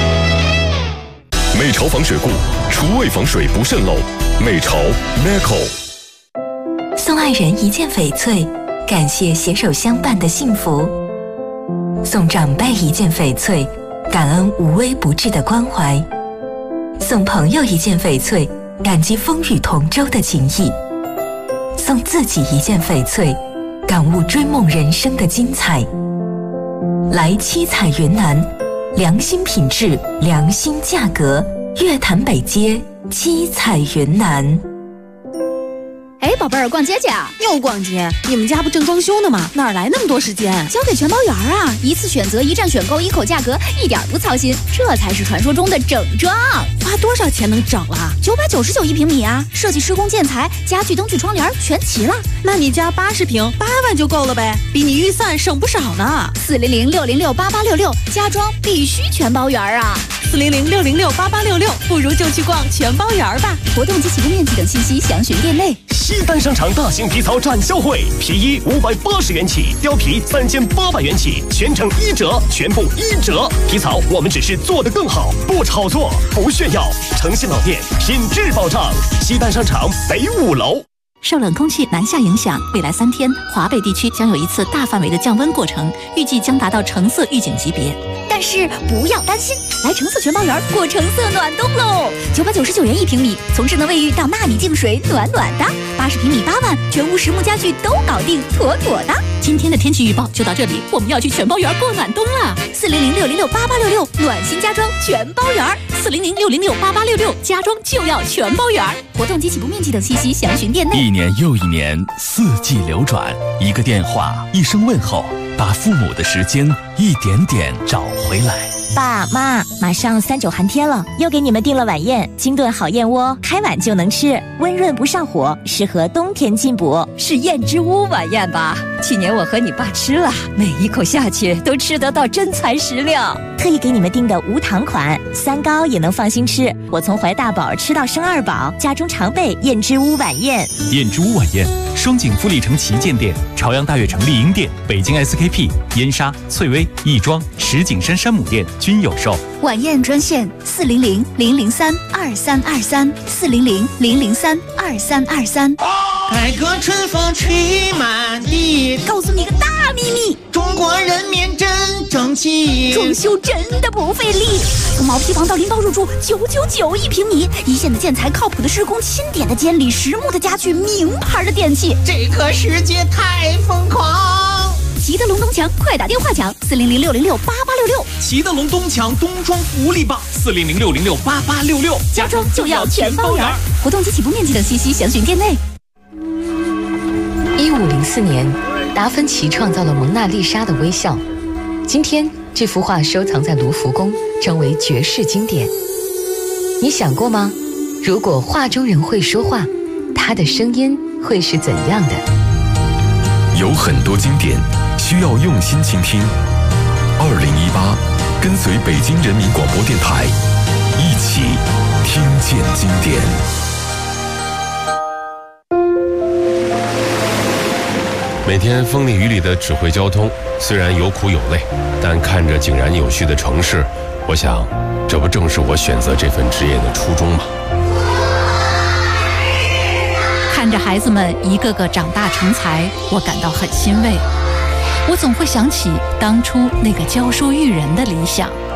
美潮防水固，厨卫防水不渗漏。美潮 Meco。 送爱人一件翡翠，感谢携手相伴的幸福；送长辈一件翡翠，感恩无微不至的关怀；送朋友一件翡翠，感激风雨同舟的情谊；送自己一件翡翠，感悟追梦人生的精彩。来七彩云南，良心品质，良心价格，月坛北街七彩云南。 哎，宝贝儿，逛街去啊？ 又逛街？你们家不正装修呢吗？哪来那么多时间？ 交给全包园啊！一次选择，一站选购，一口价格，一点不操心，这才是传说中的整装。 花多少钱能整了 ？999一平米啊！设计、施工、建材、家具、灯具、窗帘全齐了。 那你家80平，8万就够了呗，比你预算省不少呢。 400-606-8866，家装必须全包园啊 ！400-606-8866，不如就去逛全包园吧。 活动及起步面积等信息详询店内。 西单商场大型皮草展销会，皮衣580元起，貂皮3800元起，全程1折，全部1折。皮草我们只是做得更好，不炒作，不炫耀。诚信老店，品质保障。西单商场北5楼。 受冷空气南下影响，未来3天华北地区将有一次大范围的降温过程，预计将达到橙色预警级别。 但是不要担心，来橙色全包园过橙色暖冬喽！999元一平米，从智能卫浴到纳米净水，暖暖的。80平米8万，全屋实木家具都搞定，妥妥的。 今天的天气预报就到这里，我们要去全包园过暖冬了。 400-606-8866，暖心家装全包园。 400-606-8866，家装就要全包园。 活动及起步面积等信息详询店内。 一年又一年，四季流转，一个电话，一声问候，把父母的时间一点点找回来。 爸妈，马上39寒天了，又给你们订了晚宴，精炖好燕窝，开碗就能吃，温润不上火，适合冬天进补。 是燕之屋晚宴吧？去年我和你爸吃了，每一口下去都吃得到真材实料。 特意给你们订的无糖款，3高也能放心吃。我从怀大宝吃到生2宝，家中常备燕之屋晚宴。 燕之屋晚宴，双井富力城旗舰店、朝阳大悦城丽婴店、北京 SKP、燕莎、翠微、亦庄、石景山山姆店均有售。 晚宴专线400-003-2323，400-003-2323。 改革春风吹满地， 告诉你个大秘密， 中国人民真争气， 装修真的不费力。从毛坯房到拎包入住，999一平米，一线的建材，靠谱的施工，钦点的监理，实木的家具，名牌的电器， 这个世界太疯狂。 齐德龙东墙，快打电话抢400-606-8866。 齐德龙东墙冬装福利棒，400-606-8866， 家装就要全包圆。活动及起步面积等信息详询店内。 1504年，达芬奇创造了蒙娜丽莎的微笑。今天，这幅画收藏在卢浮宫，成为绝世经典。你想过吗？如果画中人会说话，他的声音会是怎样的？ 有很多经典需要用心倾听。2018，跟随北京人民广播电台，一起听见经典。 每天风里雨里的指挥交通，虽然有苦有累，但看着井然有序的城市，我想，这不正是我选择这份职业的初衷吗？ 看着孩子们一个个长大成才，我感到很欣慰。我总会想起当初那个教书育人的理想。